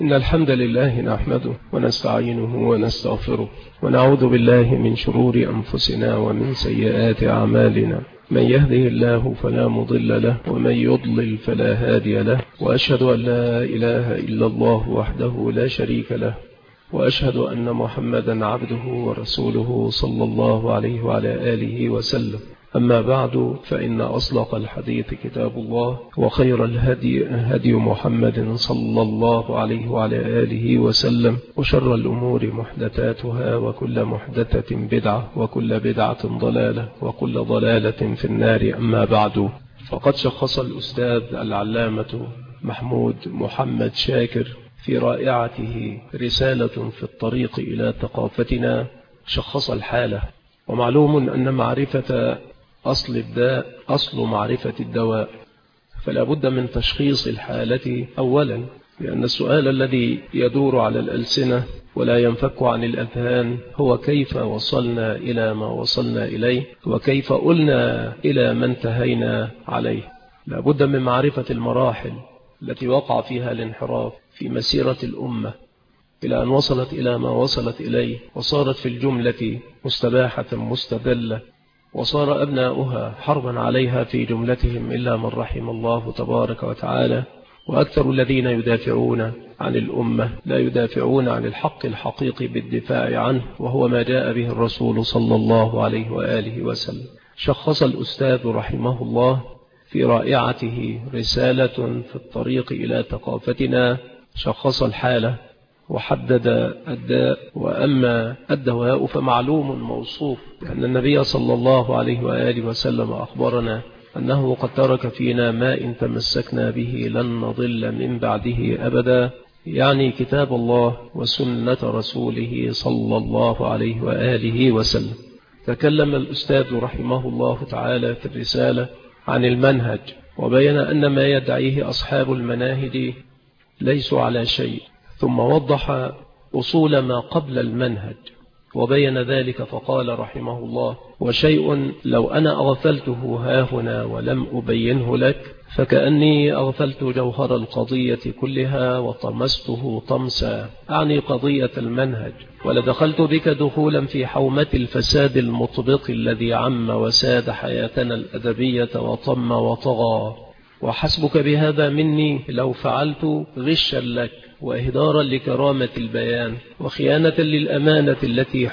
إن الحمد لله نحمده ونستعينه ونستغفره ونعوذ بالله من شرور أنفسنا ومن سيئات أعمالنا. من يهده الله فلا مضل له ومن يضلل فلا هادي له، وأشهد أن لا إله إلا الله وحده لا شريك له، وأشهد أن محمدا عبده ورسوله صلى الله عليه وعلى آله وسلم. أما بعد، فإن أصدق الحديث كتاب الله، وخير الهدي هدي محمد صلى الله عليه وعلى آله وسلم، وشر الأمور محدثاتها، وكل محدثة بدعة، وكل بدعة ضلالة، وكل ضلالة في النار. أما بعد، فقد شخص الأستاذ العلامة محمود محمد شاكر في رائعته رسالة في الطريق إلى ثقافتنا، شخص الحالة. ومعلوم أن معرفة أصل الداء أصل معرفة الدواء، فلا بد من تشخيص الحالة أولا، لأن السؤال الذي يدور على الألسنة ولا ينفك عن الأذهان هو كيف وصلنا إلى ما وصلنا إليه، وكيف قلنا إلى ما انتهينا عليه. لا بد من معرفة المراحل التي وقع فيها الانحراف في مسيرة الأمة إلى أن وصلت إلى ما وصلت إليه، وصارت في الجملة مستباحة مستذلة، وصار أبناؤها حربا عليها في جملتهم إلا من رحم الله تبارك وتعالى. وأكثر الذين يدافعون عن الأمة لا يدافعون عن الحق الحقيقي بالدفاع عنه، وهو ما جاء به الرسول صلى الله عليه وآله وسلم. شخص الأستاذ رحمه الله في رائعته رسالة في الطريق إلى ثقافتنا، شخص الحالة وحدد الداء. وأما الدواء فمعلوم موصوف، لأن النبي صلى الله عليه وآله وسلم أخبرنا أنه قد ترك فينا ما إن تمسكنا به لن نضل من بعده أبدا، يعني كتاب الله وسنة رسوله صلى الله عليه وآله وسلم. تكلم الأستاذ رحمه الله تعالى في الرسالة عن المنهج، وبين أن ما يدعيه أصحاب المناهج ليسوا على شيء، ثم وضح أصول ما قبل المنهج وبين ذلك، فقال رحمه الله: وشيء لو أنا أغفلته هاهنا ولم أبينه لك، فكأني أغفلت جوهر القضية كلها وطمسته طمسا، أعني قضية المنهج، ولدخلت بك دخولا في حومة الفساد المطبق الذي عم وساد حياتنا الأدبية وطم وطغى. وحسبك بهذا مني لو فعلت غشا لك وإهدارا لكرامة البيان وخيانة للأمانة التي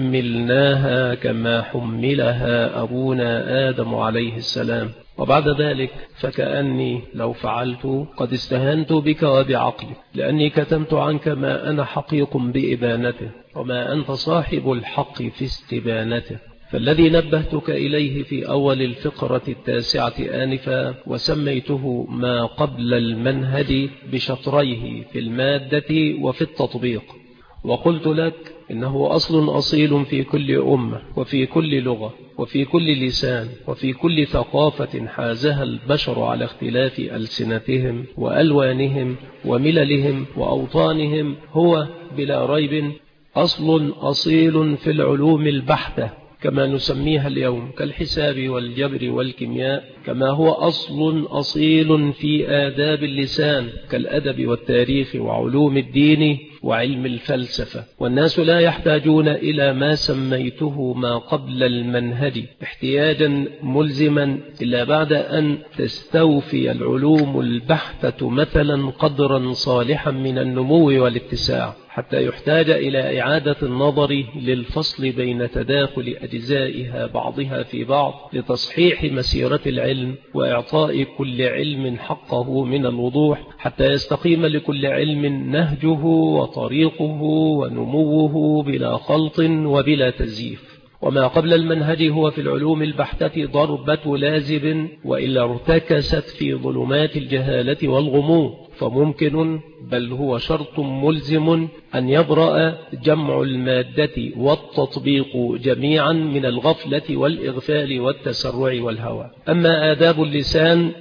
حملناها كما حملها أبونا آدم عليه السلام. وبعد ذلك فكأني لو فعلت قد استهنت بك وبعقلك، لأني كتمت عنك ما أنا حقيق بإبانته، وما أنت صاحب الحق في استبانته. فالذي نبهتك إليه في أول الفقرة 9 آنفا وسميته ما قبل المنهج بشطريه في المادة وفي التطبيق، وقلت لك إنه أصل أصيل في كل أمة وفي كل لغة وفي كل لسان وفي كل ثقافة حازها البشر على اختلاف ألسنتهم وألوانهم ومللهم وأوطانهم، هو بلا ريب أصل أصيل في العلوم البحتة كما نسميها اليوم، كالحساب والجبر والكيمياء، كما هو أصل أصيل في آداب اللسان كالأدب والتاريخ وعلوم الدين وعلم الفلسفة. والناس لا يحتاجون إلى ما سميته ما قبل المنهج احتياجا ملزما إلا بعد أن تستوفي العلوم البحتة مثلا قدرا صالحا من النمو والاتساع، حتى يحتاج إلى إعادة النظر للفصل بين تداخل أجزائها بعضها في بعض لتصحيح مسيرة العلم وإعطاء كل علم حقه من الوضوح، حتى يستقيم لكل علم نهجه وطريقه ونموه بلا خلط وبلا تزييف. وما قبل المنهج هو في العلوم البحتة ضربة لازب، وإلا ارتكست في ظلمات الجهالة والغموض، فممكن بل هو شرط ملزم أن يبرأ جمع المادة والتطبيق جميعا من الغفلة والإغفال والتسرع والهوى. أما آداب اللسان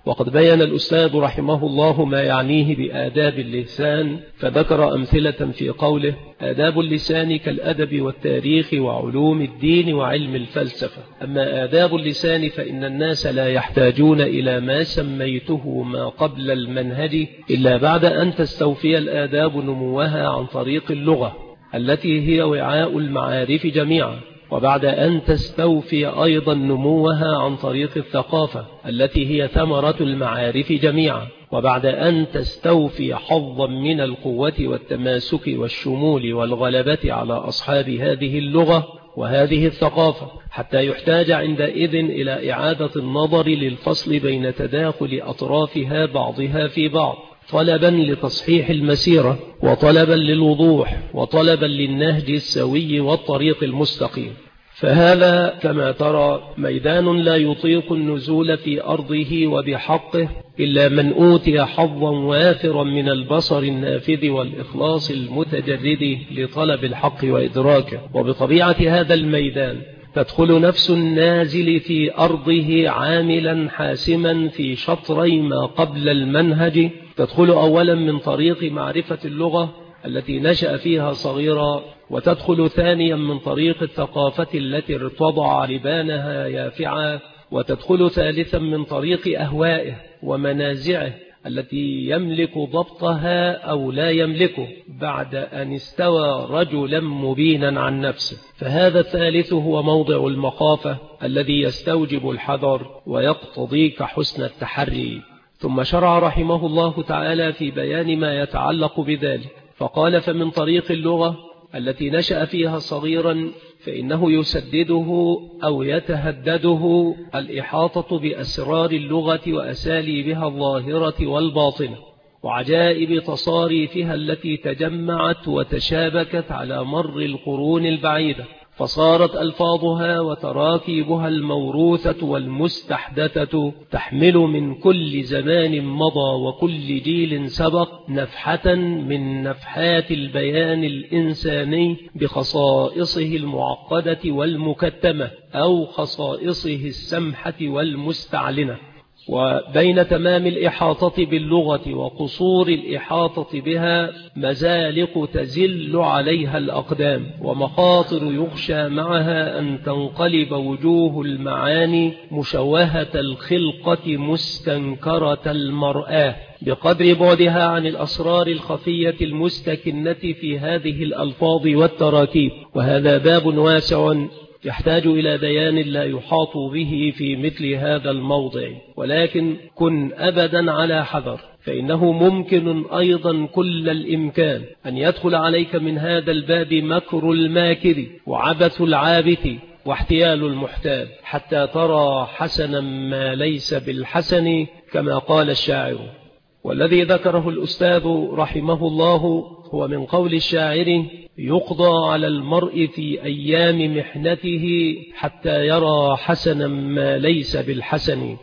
وقد بين الأستاذ رحمه الله ما يعنيه بآداب اللسان، فذكر أمثلة في قوله: آداب اللسان كالأدب والتاريخ وعلوم الدين وعلم الفلسفة. أما آداب اللسان فإن الناس لا يحتاجون إلى ما سميته ما قبل المنهج إلا بعد أن تستوفي الآداب نموها عن طريق اللغة التي هي وعاء المعارف جميعا، وبعد أن تستوفي أيضا نموها عن طريق الثقافة التي هي ثمرة المعارف جميعا، وبعد أن تستوفي حظا من القوة والتماسك والشمول والغلبة على أصحاب هذه اللغة وهذه الثقافة، حتى يحتاج عندئذ إلى إعادة النظر للفصل بين تداخل أطرافها بعضها في بعض، طلبا لتصحيح المسيرة وطلبا للوضوح وطلبا للنهج السوي والطريق المستقيم. فهذا كما ترى ميدان لا يطيق النزول في أرضه وبحقه إلا من أوتي حظا وافرا من البصر النافذ والإخلاص المتجرد لطلب الحق وإدراكه. وبطبيعة هذا الميدان تدخل نفس النازل في أرضه عاملا حاسما في شطري ما قبل المنهج، تدخل أولا من طريق معرفة اللغة التي نشأ فيها صغيرا، وتدخل ثانيا من طريق الثقافة التي ارتضع لبانها يافعا، وتدخل ثالثا من طريق أهوائه ومنازعه التي يملك ضبطها أو لا يملكه بعد أن استوى رجلا مبينا عن نفسه. فهذا الثالث هو موضع المخافة الذي يستوجب الحذر ويقتضيك حسن التحري. ثم شرع رحمه الله تعالى في بيان ما يتعلق بذلك، فقال: فمن طريق اللغة التي نشأ فيها صغيرا فإنه يسدده أو يتهدده الإحاطة بأسرار اللغة وأساليبها الظاهرة والباطنة وعجائب تصاريفها التي تجمعت وتشابكت على مر القرون البعيدة، فصارت ألفاظها وتراكيبها الموروثة والمستحدثة تحمل من كل زمان مضى وكل جيل سبق نفحة من نفحات البيان الإنساني بخصائصه المعقدة والمكتمة أو خصائصه السمحة والمستعلنة. وبين تمام الإحاطة باللغة وقصور الإحاطة بها مزالق تزل عليها الأقدام ومخاطر يخشى معها أن تنقلب وجوه المعاني مشوهة الخلقة مستنكرة المرآة بقدر بعدها عن الأسرار الخفية المستكنة في هذه الألفاظ والتراكيب. وهذا باب واسع يحتاج إلى بيان لا يحاط به في مثل هذا الموضع، ولكن كن أبدا على حذر، فإنه ممكن أيضا كل الإمكان أن يدخل عليك من هذا الباب مكر الماكر وعبث العابث واحتيال المحتال، حتى ترى حسنا ما ليس بالحسن كما قال الشاعر. والذي ذكره الأستاذ رحمه الله هو من قول الشاعر: يقضى على المرء في أيام محنته حتى يرى حسنا ما ليس بالحسن.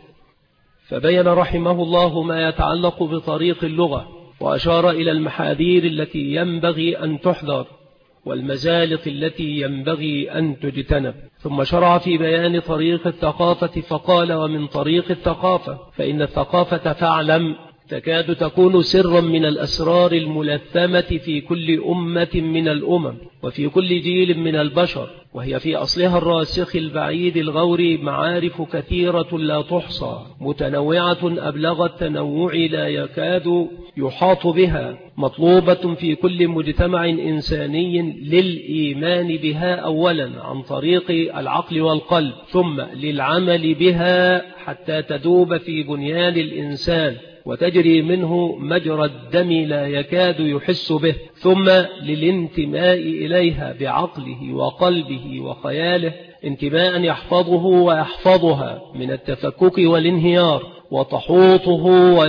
فبين رحمه الله ما يتعلق بطريق اللغة، وأشار إلى المحاذير التي ينبغي أن تحذر والمزالق التي ينبغي أن تجتنب. ثم شرع في بيان طريق الثقافة فقال: ومن طريق الثقافة فإن الثقافة فاعلم تكاد تكون سرا من الأسرار الملثمة في كل أمة من الأمم وفي كل جيل من البشر، وهي في أصلها الراسخ البعيد الغور معارف كثيرة لا تحصى متنوعة أبلغ التنوع لا يكاد يحاط بها، مطلوبة في كل مجتمع إنساني للإيمان بها أولا عن طريق العقل والقلب، ثم للعمل بها حتى تدوب في بنيان الإنسان وتجري منه مجرى الدم لا يكاد يحس به، ثم للانتماء إليها بعقله وقلبه وخياله انتماء يحفظه ويحفظها من التفكك والانهيار، وتحوطه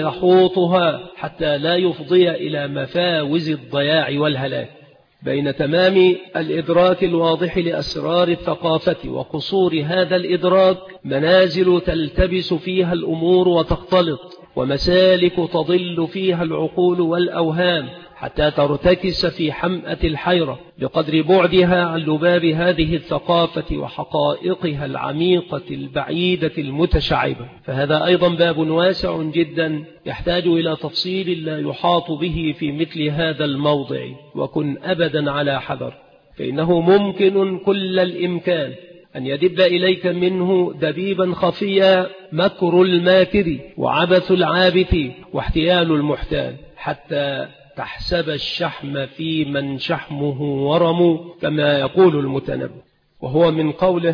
ويحوطها حتى لا يفضي إلى مفاوز الضياع والهلاك. بين تمام الإدراك الواضح لأسرار الثقافة وقصور هذا الإدراك منازل تلتبس فيها الأمور وتختلط، ومسالك تضل فيها العقول والأوهام، حتى ترتكس في حمأة الحيرة بقدر بعدها عن لباب هذه الثقافة وحقائقها العميقة البعيدة المتشعبة. فهذا أيضا باب واسع جدا يحتاج إلى تفصيل لا يحاط به في مثل هذا الموضع. وكن أبدا على حذر، فإنه ممكن كل الإمكان أن يدب إليك منه دبيبا خفيا مكر الماكر وعبث العابث واحتيال المحتال، حتى تحسب الشحم في من شحمه ورم، كما يقول المتنبي. وهو من قوله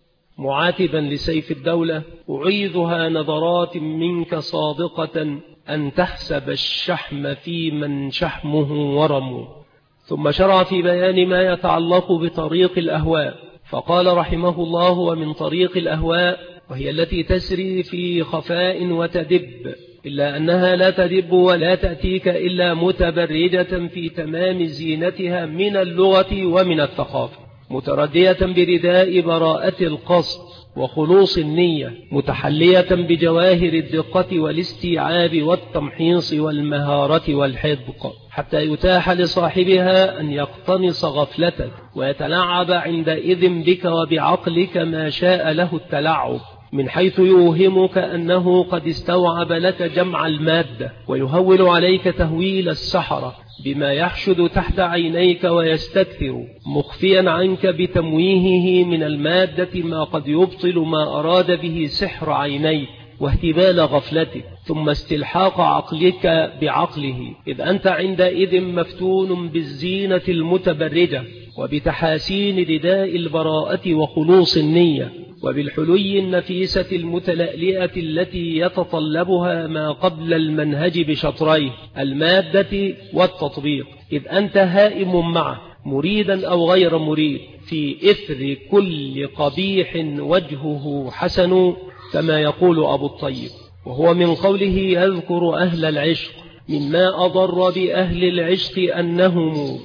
معاتبا لسيف الدولة: أعيذها نظرات منك صادقة أن تحسب الشحم في من شحمه ورم. ثم شرع في بيان ما يتعلق بطريق الأهواء، فقال رحمه الله: ومن طريق الأهواء، وهي التي تسري في خفاء وتدب، إلا أنها لا تدب ولا تأتيك إلا متبرجة في تمام زينتها من اللغة ومن الثقافة، متردية برداء براءة القصد وخلوص النية، متحلية بجواهر الدقة والاستيعاب والتمحيص والمهارة والحذق، حتى يتاح لصاحبها أن يقتنص غفلتك ويتلعب عندئذ بك وبعقلك ما شاء له التلعب، من حيث يوهمك أنه قد استوعب لك جمع المادة، ويهول عليك تهويل السحرة بما يحشد تحت عينيك ويستكثر، مخفيا عنك بتمويهه من المادة ما قد يبطل ما أراد به سحر عينيك واهتبال غفلتك، ثم استلحاق عقلك بعقله، إذ أنت عندئذ مفتون بالزينة المتبرجة وبتحاسين رداء البراءة وخلوص النية، وبالحلي النفيسة المتلألئة التي يتطلبها ما قبل المنهج بشطريه المادة والتطبيق، إذ أنت هائم معه مريدا أو غير مريد في إثر كل قبيح وجهه حسن، كما يقول أبو الطيب. وهو من قوله يذكر أهل العشق: مما أضر بأهل العشق أنهم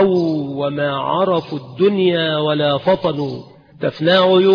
هوا وما عرفوا الدنيا ولا فطنوا، تفنى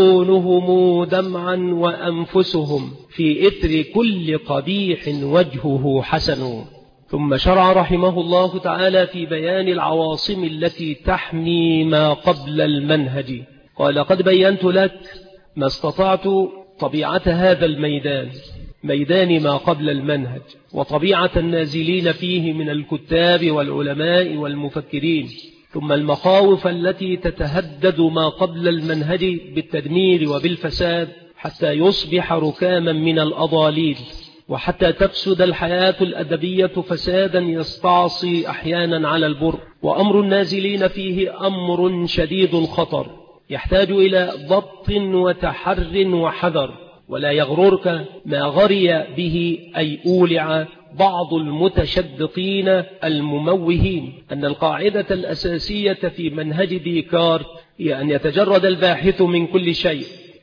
عيونهم دمعا وأنفسهم في إثر كل قبيح وجهه حسن. ثم شرع رحمه الله تعالى في بيان العواصم التي تحمي ما قبل المنهج، قال: قد بينت لك ما استطعت طبيعة هذا الميدان، ميدان ما قبل المنهج، وطبيعة النازلين فيه من الكتاب والعلماء والمفكرين، ثم المخاوف التي تتهدد ما قبل المنهج بالتدمير وبالفساد، حتى يصبح ركاما من الأضاليل، وحتى تفسد الحياة الأدبية فسادا يستعصي أحيانا على البر. وأمر النازلين فيه أمر شديد الخطر، يحتاج إلى ضبط وتحر وحذر، ولا يغررك ما غري به أي أولع بعض المتشدقين المموهين أن القاعدة الأساسية في منهج ديكارت هي أن يتجرد الباحث من كل شيء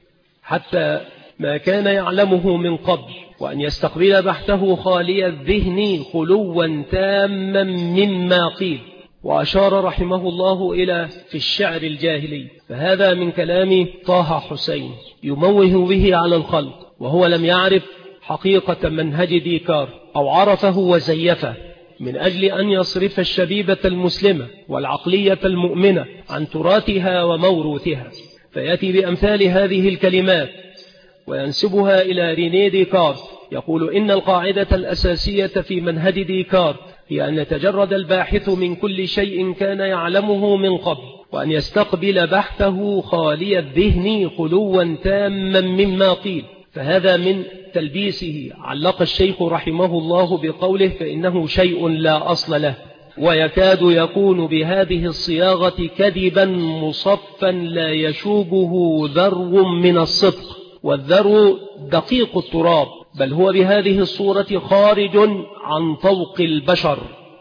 حتى ما كان يعلمه من قبل، وأن يستقبل بحثه خالي الذهن خلوا تاما مما قيل. وأشار رحمه الله إلى في الشعر الجاهلي، فهذا من كلام طه حسين يموه به على الخلق، وهو لم يعرف حقيقة منهج ديكارت أو عرفه وزيفه، من أجل أن يصرف الشبيبة المسلمة والعقلية المؤمنة عن تراثها وموروثها، فيأتي بأمثال هذه الكلمات وينسبها إلى رينيه ديكارت، يقول: إن القاعدة الأساسية في منهج ديكارت هي أن يتجرد الباحث من كل شيء كان يعلمه من قبل، وأن يستقبل بحثه خالي الذهن خلوا تاما مما قيل. فهذا من تلبيسه علق الشيخ رحمه الله بقوله: فإنه شيء لا أصل له، ويكاد يكون بهذه الصياغة كذبا مصفا لا يشوبه ذرو من الصدق، والذرو دقيق التراب، بل هو بهذه الصورة خارج عن طوق البشر.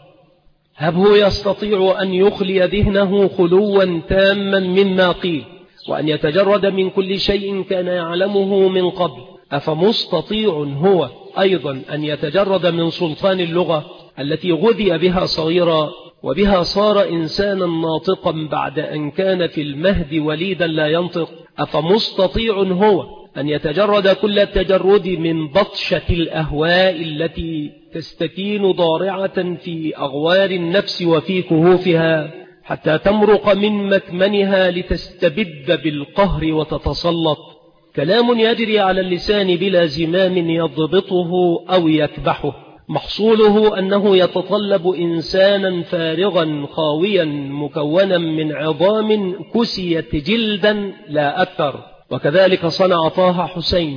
هبه يستطيع أن يخلي ذهنه خلوا تاما مما قيل، وأن يتجرد من كل شيء كان يعلمه من قبل، أفمستطيع هو أيضا أن يتجرد من سلطان اللغة التي غذي بها صغيرا وبها صار إنسانا ناطقا بعد أن كان في المهد وليدا لا ينطق؟ أفمستطيع هو أن يتجرد كل التجرد من بطشة الأهواء التي تستكين ضارعة في أغوار النفس وفي كهوفها حتى تمرق من مكمنها لتستبد بالقهر وتتسلط. كلام يجري على اللسان بلا زمام يضبطه أو يكبحه، محصوله أنه يتطلب إنسانا فارغا خاويا مكونا من عظام كسيت جلدا لا أكثر. وكذلك صنع طه حسين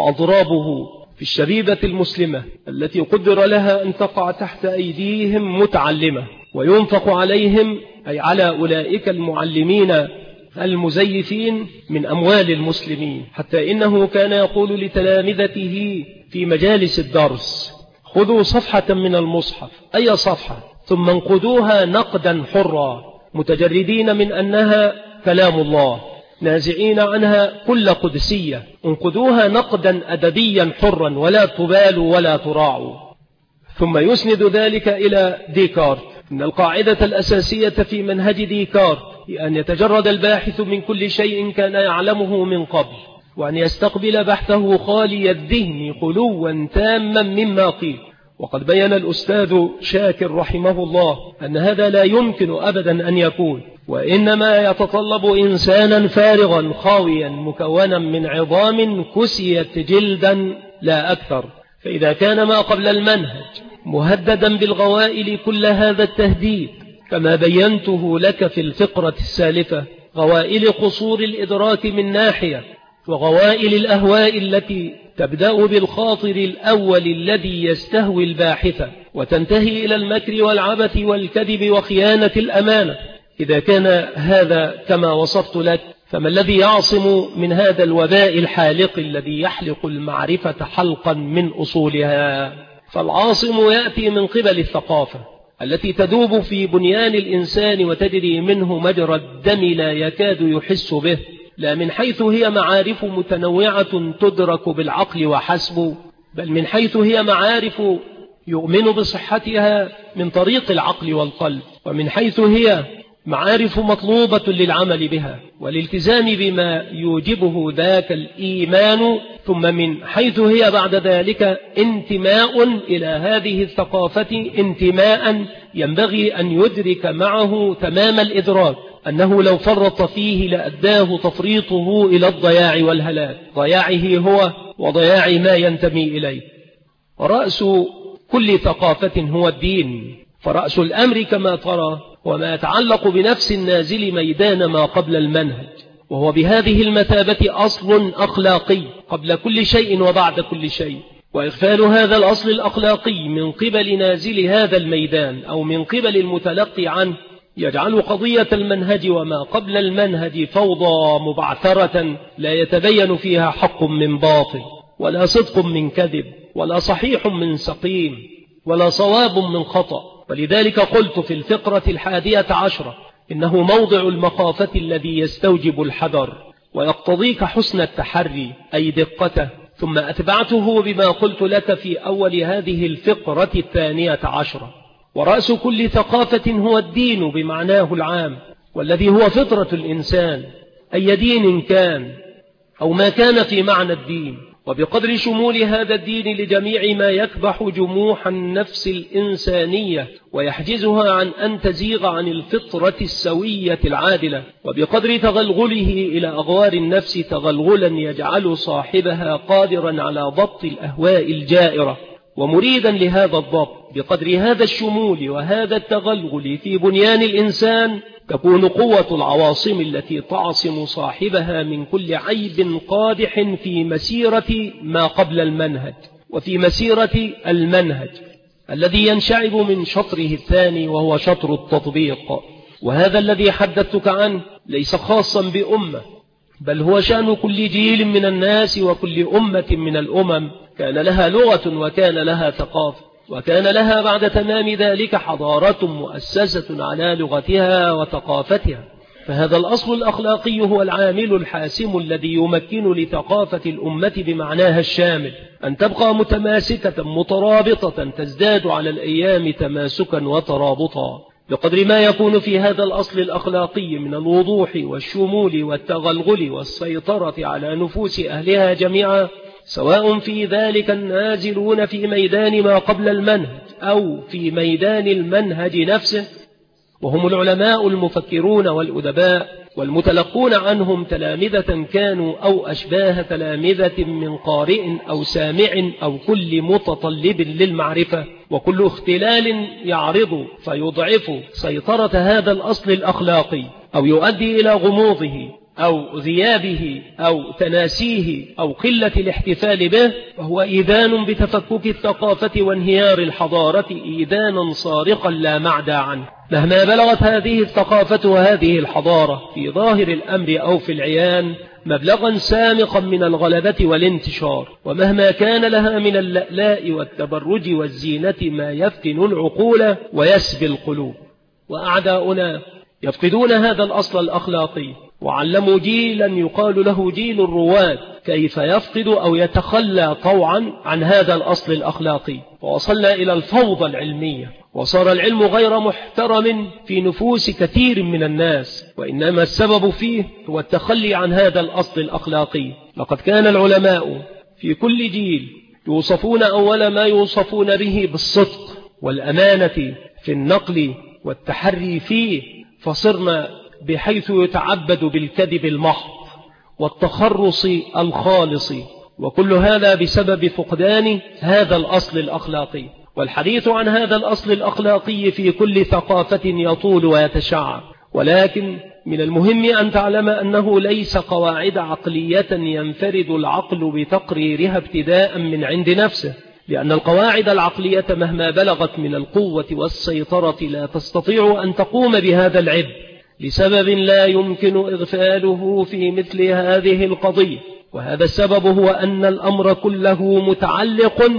وأضرابه في الشبيبة المسلمة التي قدر لها أن تقع تحت أيديهم متعلمة وينفق عليهم، أي على أولئك المعلمين المزيفين، من أموال المسلمين، حتى إنه كان يقول لتلامذته في مجالس الدرس: خذوا صفحة من المصحف، أي صفحة، ثم انقدوها نقدا حرا، متجردين من أنها كلام الله، نازعين عنها كل قدسية، انقدوها نقدا أدبيا حرا ولا تبالوا ولا تراعوا. ثم يسند ذلك إلى ديكارت. إن القاعدة الأساسية في منهج ديكارت هي أن يتجرد الباحث من كل شيء كان يعلمه من قبل، وأن يستقبل بحثه خالي الذهن خلوا تاما مما قيل. وقد بين الأستاذ شاكر رحمه الله أن هذا لا يمكن أبدا أن يكون، وإنما يتطلب إنسانا فارغا خاويا مكونا من عظام كسيت جلدا لا أكثر. فإذا كان ما قبل المنهج مهددا بالغوائل كل هذا التهديد، كما بينته لك في الفقرة السالفة، غوائل قصور الإدراك من ناحية، وغوائل الأهواء التي تبدأ بالخاطر الأول الذي يستهوي الباحث وتنتهي إلى المكر والعبث والكذب وخيانة الأمانة، إذا كان هذا كما وصفت لك، فما الذي يعصم من هذا الوباء الحالق الذي يحلق المعرفة حلقا من أصولها؟ فالعاصم يأتي من قبل الثقافة التي تدوب في بنيان الإنسان وتجري منه مجرى الدم لا يكاد يحس به، لا من حيث هي معارف متنوعة تدرك بالعقل وحسب، بل من حيث هي معارف يؤمن بصحتها من طريق العقل والقلب، ومن حيث هي معارف مطلوبة للعمل بها والالتزام بما يوجبه ذاك الإيمان، ثم من حيث هي بعد ذلك انتماء إلى هذه الثقافة، انتماء ينبغي أن يدرك معه تمام الإدراك أنه لو فرط فيه لأداه تفريطه إلى الضياع والهلاك، ضياعه هو وضياع ما ينتمي إليه. ورأس كل ثقافة هو الدين، فرأس الأمر كما ترى وما يتعلق بنفس النازل ميدان ما قبل المنهج، وهو بهذه المثابة أصل أخلاقي قبل كل شيء وبعد كل شيء، وإغفال هذا الأصل الأخلاقي من قبل نازل هذا الميدان أو من قبل المتلقي عنه يجعل قضية المنهج وما قبل المنهج فوضى مبعثرة لا يتبين فيها حق من باطل، ولا صدق من كذب، ولا صحيح من سقيم، ولا صواب من خطأ. ولذلك قلت في الفقرة 11 إنه موضع المخافة الذي يستوجب الحذر ويقتضيك حسن التحري أي دقته، ثم أتبعته بما قلت لك في أول هذه الفقرة 12. ورأس كل ثقافة هو الدين بمعناه العام، والذي هو فطرة الإنسان، أي دين كان أو ما كان في معنى الدين، وبقدر شمول هذا الدين لجميع ما يكبح جموح النفس الإنسانية ويحجزها عن أن تزيغ عن الفطرة السوية العادلة، وبقدر تغلغله إلى أغوار النفس تغلغلا يجعل صاحبها قادرا على ضبط الأهواء الجائرة ومريدا لهذا الضبط، بقدر هذا الشمول وهذا التغلغل في بنيان الإنسان تكون قوة العواصم التي تعصم صاحبها من كل عيب قادح في مسيرة ما قبل المنهج وفي مسيرة المنهج الذي ينشعب من شطره الثاني وهو شطر التطبيق. وهذا الذي حدثتك عنه ليس خاصا بأمة، بل هو شأن كل جيل من الناس وكل أمة من الأمم كان لها لغة وكان لها ثقافة، وكان لها بعد تمام ذلك حضارة مؤسسة على لغتها وثقافتها. فهذا الأصل الأخلاقي هو العامل الحاسم الذي يمكن لثقافة الأمة بمعناها الشامل أن تبقى متماسكة مترابطة تزداد على الأيام تماسكا وترابطا. بقدر ما يكون في هذا الأصل الأخلاقي من الوضوح والشمول والتغلغل والسيطرة على نفوس أهلها جميعا، سواء في ذلك النازلون في ميدان ما قبل المنهج أو في ميدان المنهج نفسه، وهم العلماء المفكرون والأدباء والمتلقون عنهم تلامذة كانوا أو أشباه تلامذة من قارئ أو سامع أو كل متطلب للمعرفة، وكل اختلال يعرض فيضعف سيطرة هذا الأصل الأخلاقي أو يؤدي إلى غموضه أو غيابه أو تناسيه أو قلة الاحتفال به، وهو إيذان بتفكك الثقافة وانهيار الحضارة إيذانا صارخا لا معدى عنه. مهما بلغت هذه الثقافة وهذه الحضارة في ظاهر الأمر أو في العيان مبلغا سامقا من الغلبة والانتشار، ومهما كان لها من اللألاء والتبرج والزينة ما يفتن العقول ويسبي القلوب، وأعداؤنا يفقدون هذا الأصل الأخلاقي، وعلموا جيلا يقال له جيل الرواد كيف يفقد أو يتخلى طوعا عن هذا الأصل الأخلاقي، ووصلنا إلى الفوضى العلمية، وصار العلم غير محترم في نفوس كثير من الناس، وإنما السبب فيه هو التخلي عن هذا الأصل الأخلاقي. لقد كان العلماء في كل جيل يوصفون أول ما يوصفون به بالصدق والأمانة في النقل والتحري فيه، فصرنا بحيث يتعبد بالكذب المحض والتخرص الخالص، وكل هذا بسبب فقدان هذا الأصل الأخلاقي. والحديث عن هذا الأصل الأخلاقي في كل ثقافة يطول ويتشعب، ولكن من المهم أن تعلم أنه ليس قواعد عقلية ينفرد العقل بتقريرها ابتداء من عند نفسه، لأن القواعد العقلية مهما بلغت من القوة والسيطرة لا تستطيع أن تقوم بهذا العبء لسبب لا يمكن إغفاله في مثل هذه القضية. وهذا السبب هو أن الأمر كله متعلق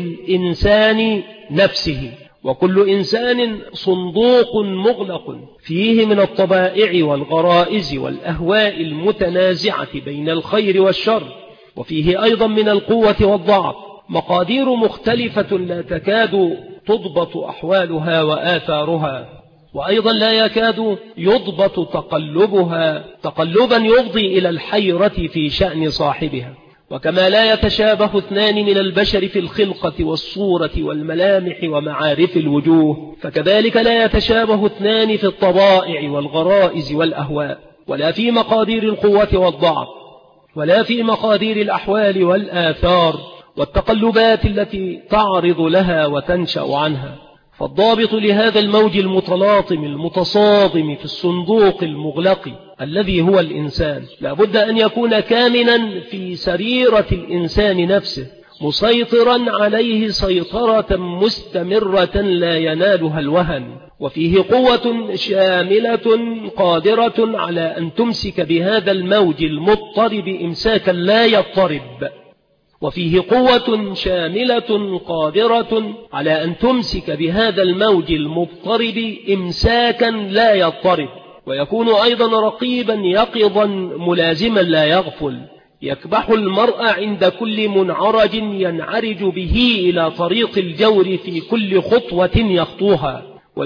بالإنسان نفسه، وكل إنسان صندوق مغلق فيه من الطبائع والغرائز والأهواء المتنازعة بين الخير والشر، وفيه أيضا من القوة والضعف مقادير مختلفة لا تكاد تضبط أحوالها وآثارها، وأيضا لا يكاد يضبط تقلبها تقلبا يفضي إلى الحيرة في شأن صاحبها. وكما لا يتشابه اثنان من البشر في الخلقة والصورة والملامح ومعارف الوجوه، فكذلك لا يتشابه اثنان في الطبائع والغرائز والأهواء، ولا في مقادير القوة والضعف، ولا في مقادير الأحوال والآثار والتقلبات التي تعرض لها وتنشأ عنها. فالضابط لهذا الموج المتلاطم المتصادم في الصندوق المغلق الذي هو الإنسان لا بد أن يكون كامنا في سريرة الإنسان نفسه، مسيطرا عليه سيطرة مستمرة لا ينالها الوهن، وفيه قوة شاملة قادرة على أن تمسك بهذا الموج المضطرب إمساكا لا يضطرب، وفيه قوة شاملة قادرة على أن تمسك بهذا الموج المضطرب إمساكا لا يضطرب، ويكون أيضا رقيبا يقظا ملازما لا يغفل، يكبح المرء عند كل منعرج ينعرج به إلى طريق الجور في كل خطوة يخطوها،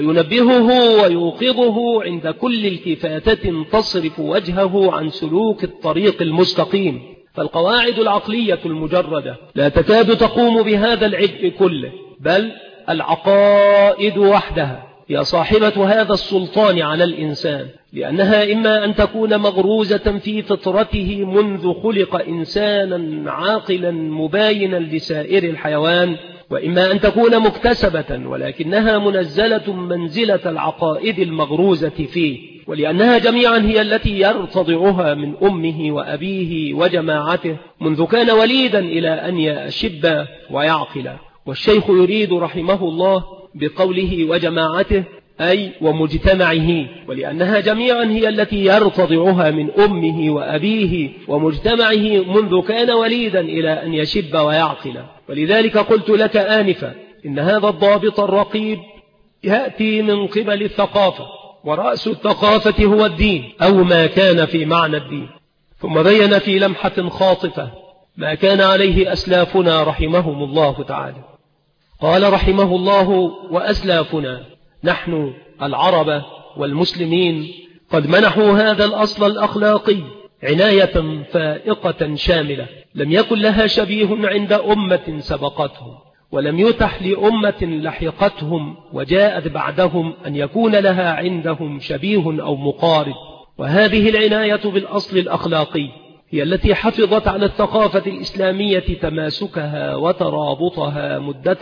وينبهه ويوقظه عند كل التفاتة تصرف وجهه عن سلوك الطريق المستقيم. فالقواعد العقلية المجردة لا تكاد تقوم بهذا العبء كله، بل العقائد وحدها هي صاحبة هذا السلطان على الإنسان، لأنها إما أن تكون مغروزة في فطرته منذ خلق إنسانا عاقلا مباينا لسائر الحيوان، وإما أن تكون مكتسبة ولكنها منزلة منزلة العقائد المغروزة فيه، ولأنها جميعا هي التي يرتضعها من أمه وأبيه وجماعته منذ كان وليدا إلى أن يشب ويعقل. والشيخ يريد رحمه الله بقوله وجماعته أي ومجتمعه، ولأنها جميعا هي التي يرتضعها من أمه وأبيه ومجتمعه منذ كان وليدا إلى أن يشب ويعقل. ولذلك قلت لك آنفا إن هذا الضابط الرقيب يأتي من قبل الثقافة، ورأس الثقافة هو الدين أو ما كان في معنى الدين. ثم بين في لمحة خاطفة ما كان عليه أسلافنا رحمهم الله تعالى. قال رحمه الله وأسلافنا نحن العرب والمسلمين قد منحوا هذا الأصل الأخلاقي عناية فائقة شاملة لم يكن لها شبيه عند أمة سبقتهم، ولم يتح لأمة لحقتهم وجاءت بعدهم أن يكون لها عندهم شبيه أو مقارب. وهذه العناية بالأصل الأخلاقي هي التي حفظت على الثقافة الإسلامية تماسكها وترابطها مدة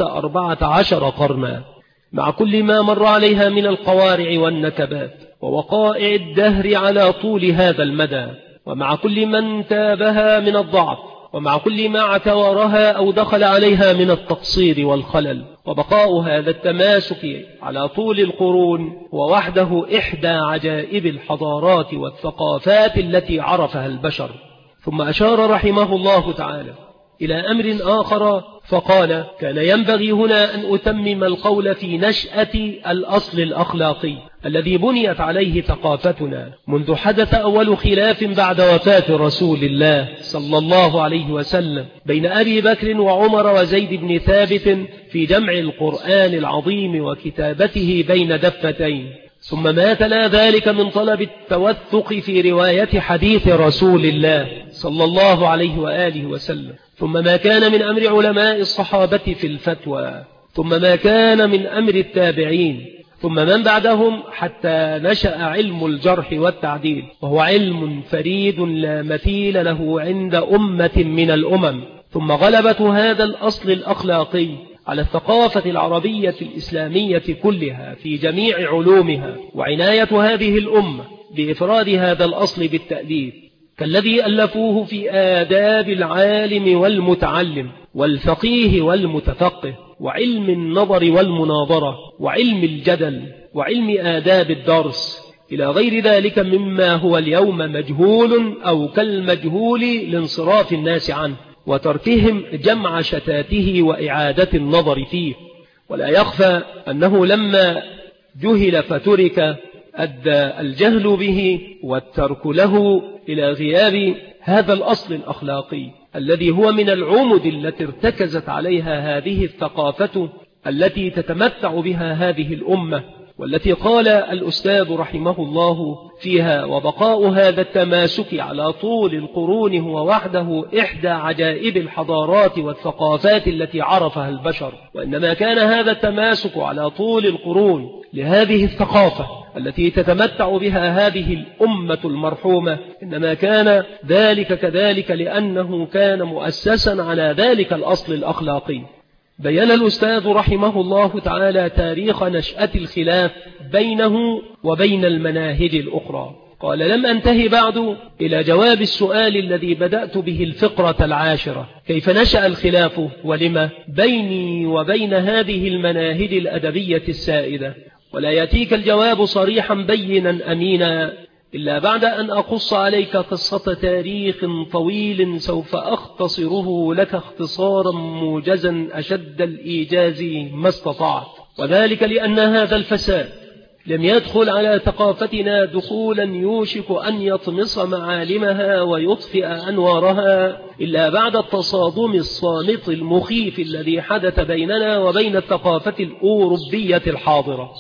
14 قرنا، مع كل ما مر عليها من القوارع والنكبات ووقائع الدهر على طول هذا المدى، ومع كل من تابها من الضعف، ومع كل ما اعتورها أو دخل عليها من التقصير والخلل. وبقاء هذا التماسك على طول القرون هو وحده إحدى عجائب الحضارات والثقافات التي عرفها البشر. ثم أشار رحمه الله تعالى إلى أمر آخر فقال: كان ينبغي هنا أن أتمم القول في نشأة الأصل الأخلاقي الذي بنيت عليه ثقافتنا منذ حدث أول خلاف بعد وفاة رسول الله صلى الله عليه وسلم بين أبي بكر وعمر وزيد بن ثابت في جمع القرآن العظيم وكتابته بين دفتين، ثم ما تلا ذلك من طلب التوثق في رواية حديث رسول الله صلى الله عليه وآله وسلم، ثم ما كان من أمر علماء الصحابة في الفتوى، ثم ما كان من أمر التابعين، ثم من بعدهم، حتى نشأ علم الجرح والتعديل، وهو علم فريد لا مثيل له عند أمة من الأمم. ثم غلبة هذا الأصل الأخلاقي على الثقافة العربية الإسلامية كلها في جميع علومها، وعناية هذه الأمة بإفراد هذا الأصل بالتأليف كالذي ألفوه في آداب العالم والمتعلم والفقيه والمتفقه، وعلم النظر والمناظرة، وعلم الجدل، وعلم آداب الدرس، إلى غير ذلك مما هو اليوم مجهول أو كالمجهول لانصراف الناس عنه وتركهم جمع شتاته وإعادة النظر فيه. ولا يخفى أنه لما جهل فترك أدى الجهل به والترك له إلى غياب هذا الأصل الأخلاقي الذي هو من العمد التي ارتكزت عليها هذه الثقافة التي تتمتع بها هذه الأمة، والتي قال الأستاذ رحمه الله فيها: وبقاء هذا التماسك على طول القرون هو وحده إحدى عجائب الحضارات والثقافات التي عرفها البشر. وإنما كان هذا التماسك على طول القرون لهذه الثقافة التي تتمتع بها هذه الأمة المرحومة، إنما كان ذلك كذلك لأنه كان مؤسسا على ذلك الأصل الأخلاقي. بيّن الأستاذ رحمه الله تعالى تاريخ نشأة الخلاف بينه وبين المناهج الأخرى. قال: لم أنتهي بعد إلى جواب السؤال الذي بدأت به الفقرة 10: كيف نشأ الخلاف ولما بيني وبين هذه المناهج الأدبية السائدة؟ ولا يأتيك الجواب صريحا بينا أمينا إلا بعد أن أقص عليك قصة تاريخ طويل سوف أختصره لك اختصارا موجزا أشد الإيجاز ما استطعت، وذلك لأن هذا الفساد لم يدخل على ثقافتنا دخولا يوشك أن يطمس معالمها ويطفئ أنوارها إلا بعد التصادم الصامت المخيف الذي حدث بيننا وبين الثقافة الأوروبية الحاضرة.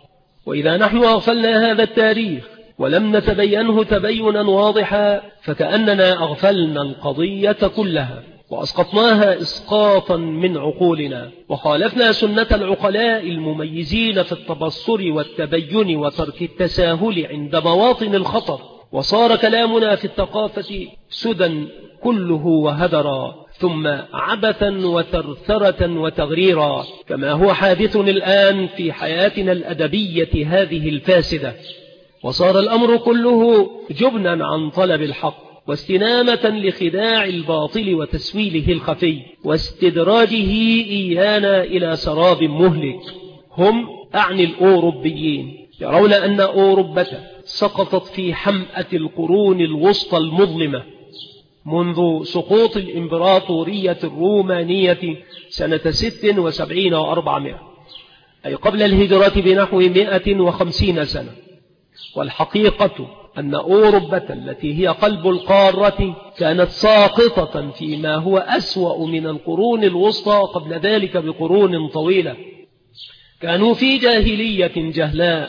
وإذا نحن أغفلنا هذا التاريخ ولم نتبينه تبينا واضحا فكأننا أغفلنا القضية كلها وأسقطناها إسقاطا من عقولنا، وخالفنا سنة العقلاء المميزين في التبصر والتبين وترك التساهل عند مواطن الخطر، وصار كلامنا في الثقافة سدى كله وهدرا، ثم عبثا وترثرة وتغريرا، كما هو حادث الآن في حياتنا الأدبية هذه الفاسدة. وصار الأمر كله جبنا عن طلب الحق واستنامة لخداع الباطل وتسويله الخفي واستدراجه إيانا إلى سراب مهلك. هم أعني الأوروبيين يرون أن أوروبا سقطت في حمأة القرون الوسطى المظلمة منذ سقوط الإمبراطورية الرومانية سنة 76 و400، أي قبل الهجرة بنحو 150 سنة. والحقيقة أن أوروبا التي هي قلب القارة كانت ساقطة فيما هو أسوأ من القرون الوسطى قبل ذلك بقرون طويلة، كانوا في جاهلية جهلاء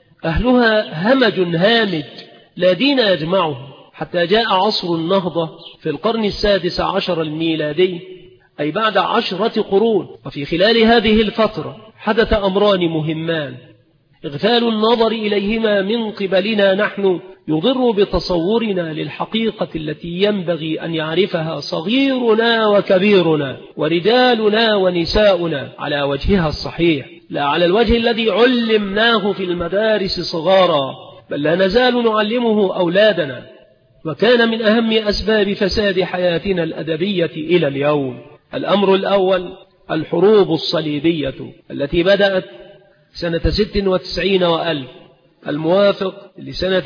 أهلها همج هامج لا دين يجمعهم، حتى جاء عصر النهضة في القرن 16 الميلادي، أي بعد 10 قرون. وفي خلال هذه الفترة حدث أمران مهمان: إغفال النظر إليهما من قبلنا نحن يضر بتصورنا للحقيقة التي ينبغي أن يعرفها صغيرنا وكبيرنا ورجالنا ونساؤنا على وجهها الصحيح، لا على الوجه الذي علمناه في المدارس صغارا، بل لا نزال نعلمه أولادنا. وكان من أهم أسباب فساد حياتنا الأدبية إلى اليوم. الأمر الأول: الحروب الصليبية التي بدأت سنة 96 وألف الموافق لسنة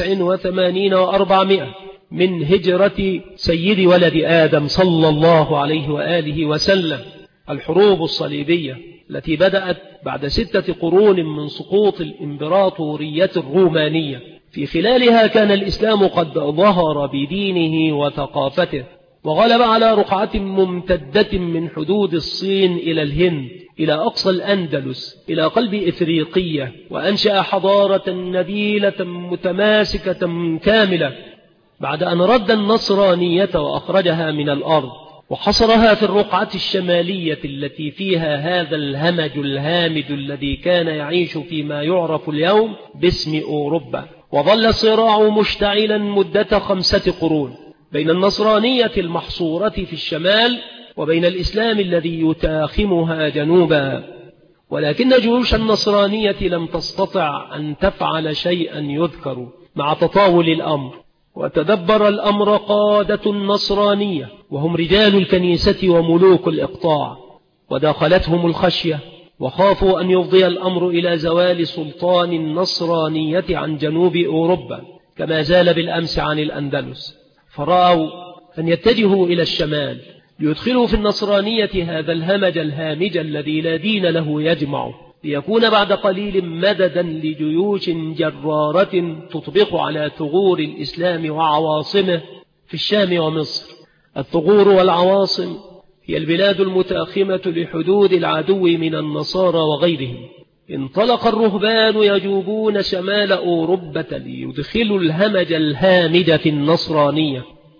89 و400 من هجرة سيد ولد آدم صلى الله عليه وآله وسلم. الحروب الصليبية التي بدأت بعد 6 قرون من سقوط الإمبراطورية الرومانية. في خلالها كان الإسلام قد ظهر بدينه وثقافته، وغلب على رقعة ممتدة من حدود الصين إلى الهند، إلى أقصى الأندلس، إلى قلب إفريقية، وأنشأ حضارة نبيلة متماسكة كاملة بعد أن رد النصرانية وأخرجها من الأرض، وحصرها في الرقعة الشمالية التي فيها هذا الهمج الهامج الذي كان يعيش فيما يعرف اليوم باسم أوروبا. وظل الصراع مشتعلا مدة 5 قرون بين النصرانية المحصورة في الشمال وبين الإسلام الذي يتاخمها جنوبا. ولكن جيوش النصرانية لم تستطع أن تفعل شيئا يذكر مع تطاول الأمر. وتدبر الأمر قادة النصرانية وهم رجال الكنيسة وملوك الإقطاع، وداخلتهم الخشية، وخافوا أن يفضي الأمر إلى زوال سلطان النصرانية عن جنوب أوروبا كما زال بالأمس عن الأندلس، فرأوا أن يتجهوا إلى الشمال ليدخلوا في النصرانية هذا الهمج الهامج الذي لا دين له يجمع، ليكون بعد قليل مددا لجيوش جرارة تطبق على ثغور الإسلام وعواصمه في الشام ومصر. الثغور والعواصم هي البلاد المتأخمة لحدود العدو من النصارى وغيرهم. انطلق الرهبان يجوبون شمال أوروبا ليدخلوا الهمج الهامج في النصرانية،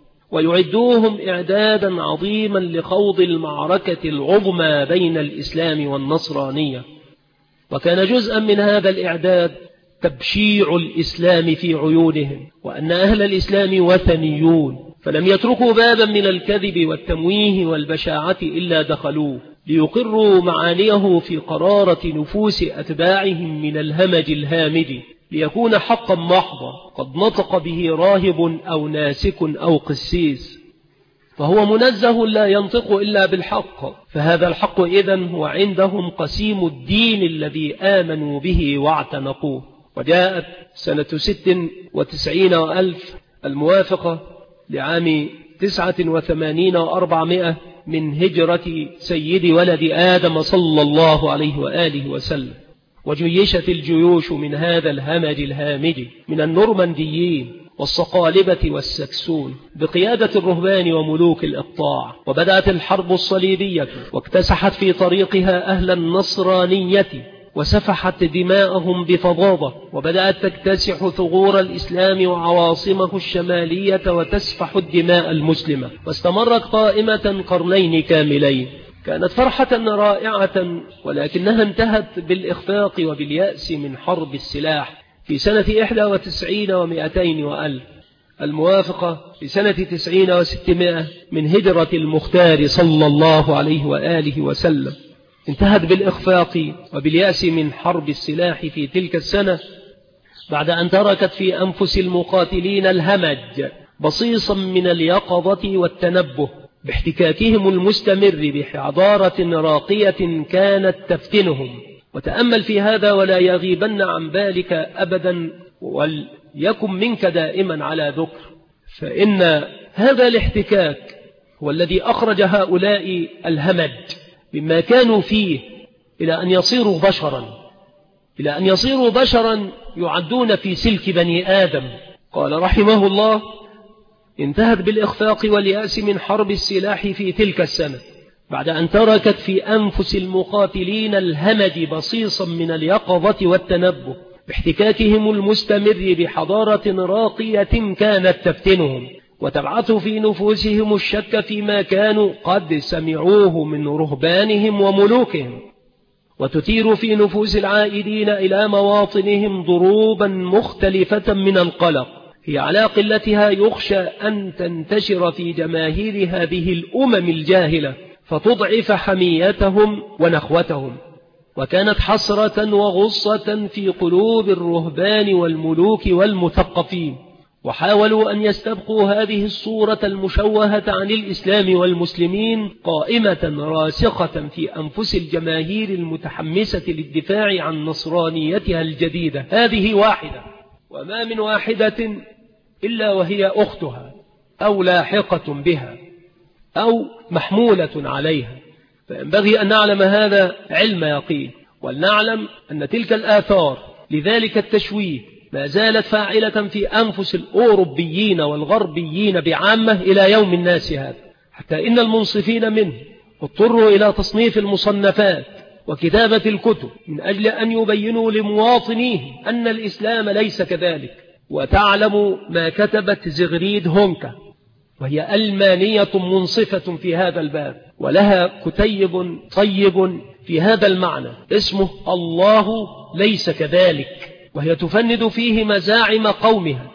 ويعدوهم إعدادا عظيما لخوض المعركة العظمى بين الإسلام والنصرانية. وكان جزءا من هذا الإعداد تبشيع الإسلام في عيونهم، وأن أهل الإسلام وثنيون، فلم يتركوا بابا من الكذب والتمويه والبشاعة إلا دخلوه ليقروا معانيه في قرارة نفوس أتباعهم من الهمج الهامج، ليكون حقا محضا قد نطق به راهب أو ناسك أو قسيس، فهو منزه لا ينطق إلا بالحق. فهذا الحق إذن هو عندهم قسيم الدين الذي آمنوا به واعتنقوه. وجاءت سنة 96 وألف الموافقة لعام 89 و400 من هجرة سيد ولد آدم صلى الله عليه وآله وسلم، وجيشت الجيوش من هذا الهمج الهامج من النورمانديين والصقالبة والسكسون بقيادة الرهبان وملوك الإقطاع. وبدأت الحرب الصليبية واكتسحت في طريقها أهل النصرانية وسفحت دماءهم بفظاظة، وبدأت تكتسح ثغور الإسلام وعواصمه الشمالية وتسفح الدماء المسلمة، واستمرت قائمة قرنين كاملين. كانت فرحة رائعة، ولكنها انتهت بالإخفاق وباليأس من حرب السلاح في سنة 91 و200 وألف الموافقة في سنة 90 و600 من هجرة المختار صلى الله عليه وآله وسلم. انتهت بالإخفاق وباليأس من حرب السلاح في تلك السنة، بعد أن تركت في أنفس المقاتلين الهمج بصيصا من اليقظة والتنبه باحتكاكهم المستمر بحضارة راقية كانت تفتنهم. وتأمل في هذا ولا يغيبن عن بالك أبدا، وليكن منك دائما على ذكر، فإن هذا الاحتكاك هو الذي أخرج هؤلاء الهمج مما كانوا فيه إلى أن يصيروا بشرا، إلى أن يصيروا بشرا يعدون في سلك بني آدم. قال رحمه الله: انتهت بالإخفاق واليأس من حرب السلاح في تلك السنة، بعد أن تركت في أنفس المقاتلين الهمج بصيصا من اليقظة والتنبه باحتكاكهم المستمر بحضارة راقية كانت تفتنهم وتبعث في نفوسهم الشك فيما كانوا قد سمعوه من رهبانهم وملوكهم، وتثير في نفوس العائدين إلى مواطنهم ضروبا مختلفة من القلق هي على قلتها يخشى أن تنتشر في جماهير هذه الأمم الجاهلة فتضعف حميتهم ونخوتهم. وكانت حسرة وغصة في قلوب الرهبان والملوك والمثقفين، وحاولوا أن يستبقوا هذه الصورة المشوهة عن الإسلام والمسلمين قائمة راسخة في أنفس الجماهير المتحمسة للدفاع عن نصرانيتها الجديدة. هذه واحدة، وما من واحدة إلا وهي أختها أو لاحقة بها أو محمولة عليها، فينبغي أن نعلم هذا علم يقين، ولنعلم أن تلك الآثار لذلك التشويه ما زالت فاعلة في أنفس الأوروبيين والغربيين بعامة إلى يوم الناس هذا، حتى إن المنصفين منه اضطروا إلى تصنيف المصنفات وكتابة الكتب من أجل أن يبينوا لمواطنيه أن الإسلام ليس كذلك. وتعلم ما كتبت زغريد هونكا، وهي ألمانية منصفة في هذا الباب، ولها كتيب طيب في هذا المعنى اسمه الله ليس كذلك، وهي تفند فيه مزاعم قومها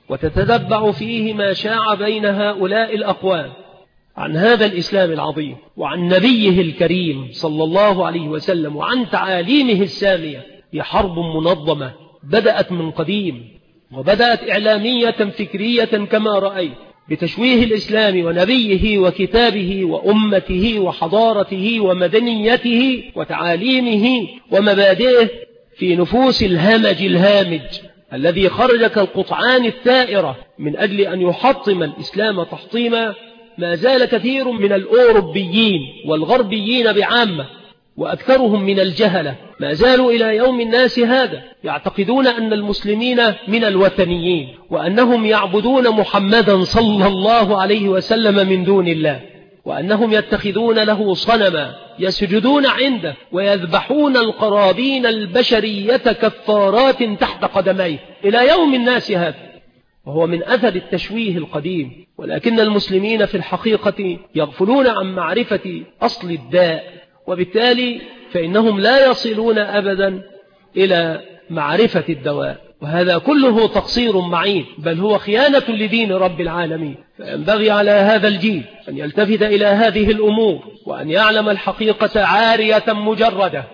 وتتتبع فيه ما شاع بين هؤلاء الأقوام عن هذا الإسلام العظيم وعن نبيه الكريم صلى الله عليه وسلم وعن تعاليمه السامية. هي حرب منظمة بدأت من قديم، وبدأت إعلامية فكرية كما رأيت بتشويه الإسلام ونبيه وكتابه وأمته وحضارته ومدنيته وتعاليمه ومبادئه في نفوس الهمج الهامج الذي خرج كالقطعان الثائرة من أجل أن يحطم الإسلام تحطيما. ما زال كثير من الأوروبيين والغربيين بعامة وأكثرهم من الجهلة ما زالوا إلى يوم الناس هذا يعتقدون أن المسلمين من الوثنيين، وأنهم يعبدون محمدا صلى الله عليه وسلم من دون الله، وأنهم يتخذون له صنما يسجدون عنده ويذبحون القرابين البشرية كفارات تحت قدميه إلى يوم الناس هذا، وهو من أثر التشويه القديم. ولكن المسلمين في الحقيقة يغفلون عن معرفة أصل الداء، وبالتالي فإنهم لا يصلون أبدا إلى معرفة الدواء، وهذا كله تقصير معين، بل هو خيانة لدين رب العالمين. فينبغي على هذا الجيل أن يلتفت إلى هذه الأمور وأن يعلم الحقيقة عارية مجردة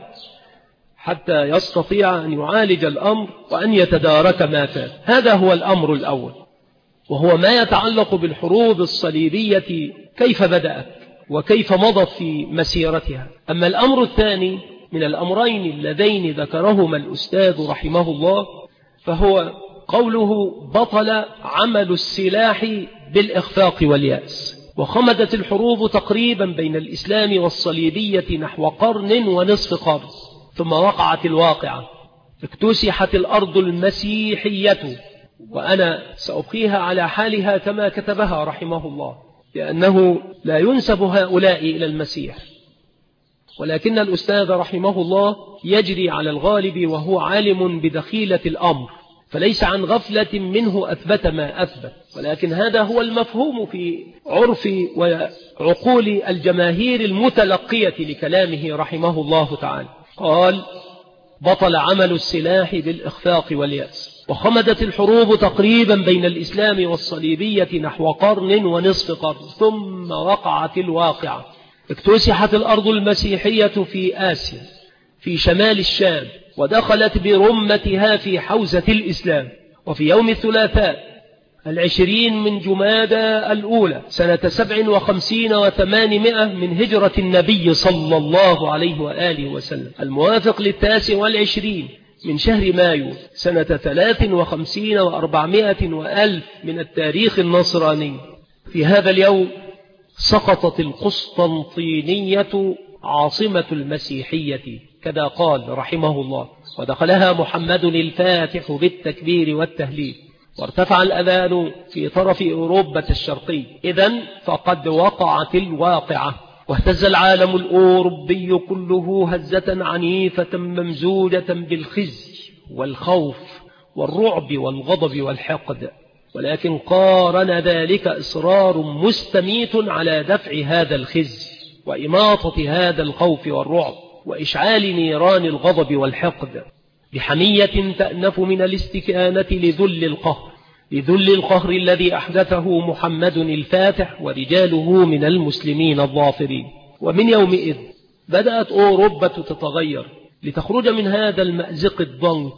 حتى يستطيع أن يعالج الأمر وأن يتدارك ما فات. هذا هو الأمر الأول، وهو ما يتعلق بالحروب الصليبية كيف بدأت وكيف مضت في مسيرتها. أما الأمر الثاني من الأمرين اللذين ذكرهما الأستاذ رحمه الله فهو قوله بطل عمل السلاح بالإخفاق واليأس. وخمدت الحروب تقريبا بين الإسلام والصليبية نحو قرن ونصف قرن، ثم وقعت الواقعة، اكتسحت الأرض المسيحية، وأنا سأبقيها على حالها كما كتبها رحمه الله، لأنه لا ينسب هؤلاء إلى المسيح، ولكن الأستاذ رحمه الله يجري على الغالب وهو عالم بدخيلة الأمر، فليس عن غفلة منه أثبت ما أثبت، ولكن هذا هو المفهوم في عرف وعقول الجماهير المتلقية لكلامه رحمه الله تعالى. قال بطل عمل السلاح بالإخفاق واليأس. وخمدت الحروب تقريبا بين الإسلام والصليبية نحو قرن ونصف قرن، ثم وقعت الواقعة، اكتسحت الأرض المسيحية في آسيا في شمال الشام، ودخلت برمتها في حوزة الإسلام. وفي يوم الثلاثاء 20 من جمادى الأولى سنة 57 و800 من هجرة النبي صلى الله عليه وآله وسلم، الموافق 29 من شهر مايو سنة 53 و400 وألف من التاريخ النصراني، في هذا اليوم سقطت القسطنطينية عاصمة المسيحية كذا قال رحمه الله، ودخلها محمد الفاتح بالتكبير والتهليل، وارتفع الأذان في طرف أوروبا الشرقي. إذن فقد وقعت الواقعة، واهتز العالم الأوروبي كله هزة عنيفة ممزوجة بالخزي والخوف والرعب والغضب والحقد، ولكن قارن ذلك إصرار مستميت على دفع هذا الخزي وإماطة هذا الخوف والرعب وإشعال نيران الغضب والحقد بحمية تأنف من الاستكانة لذل القهر الذي أحدثه محمد الفاتح ورجاله من المسلمين الظافرين. ومن يومئذ بدأت أوروبا تتغير لتخرج من هذا المأزق الضنك،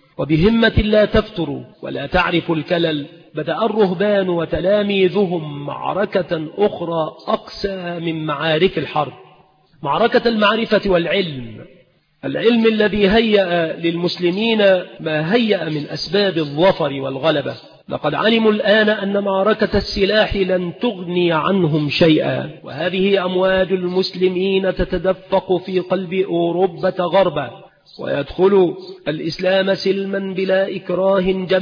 وبهمة لا تفتر ولا تعرف الكلل بدأ الرهبان وتلاميذهم معركة أخرى أقسى من معارك الحرب، معركة المعرفة والعلم، العلم الذي هيأ للمسلمين ما هيأ من أسباب الظفر والغلبة. لقد علموا الآن أن معركة السلاح لن تغني عنهم شيئا، وهذه أمواج المسلمين تتدفق في قلب أوروبا غربا، ويدخل الإسلام سلما بلا إكراه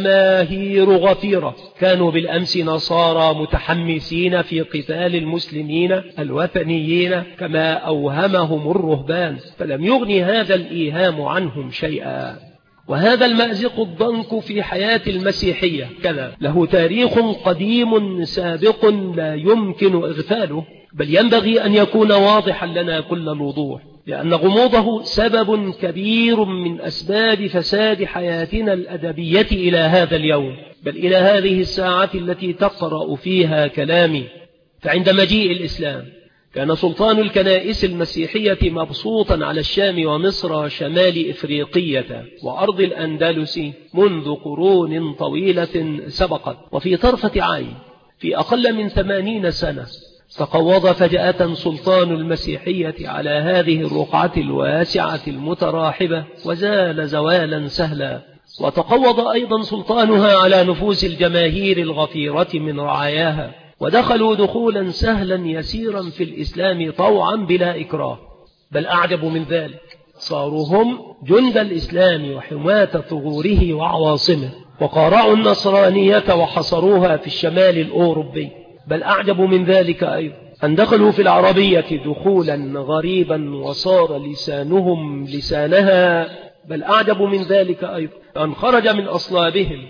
جماهير غفيرة كانوا بالأمس نصارى متحمسين في قتال المسلمين الوثنيين كما أوهمهم الرهبان، فلم يغني هذا الإيهام عنهم شيئا. وهذا المأزق الضنك في حياة المسيحية كذا له تاريخ قديم سابق لا يمكن إغفاله، بل ينبغي أن يكون واضحا لنا كل الوضوح، لأن غموضه سبب كبير من أسباب فساد حياتنا الأدبية إلى هذا اليوم، بل إلى هذه الساعة التي تقرأ فيها كلامي. فعند مجيء الإسلام كان سلطان الكنائس المسيحية مبسوطا على الشام ومصر شمال إفريقية وأرض الأندلس منذ قرون طويلة سبقت، وفي طرفة عين في أقل من 80 سنة تقوض فجأة سلطان المسيحية على هذه الرقعة الواسعة المتراحبة وزال زوالا سهلا، وتقوض أيضا سلطانها على نفوس الجماهير الغفيرة من رعاياها، ودخلوا دخولا سهلا يسيرا في الإسلام طوعا بلا إكراه. بل أعجب من ذلك صاروا هم جند الإسلام وحماة ثغوره وعواصمه، وقارعوا النصرانية وحصروها في الشمال الأوروبي. بل أعجب من ذلك أيضا أن دخلوا في العربية دخولا غريبا وصار لسانهم لسانها. بل أعجب من ذلك أيضا أن خرج من أصلابهم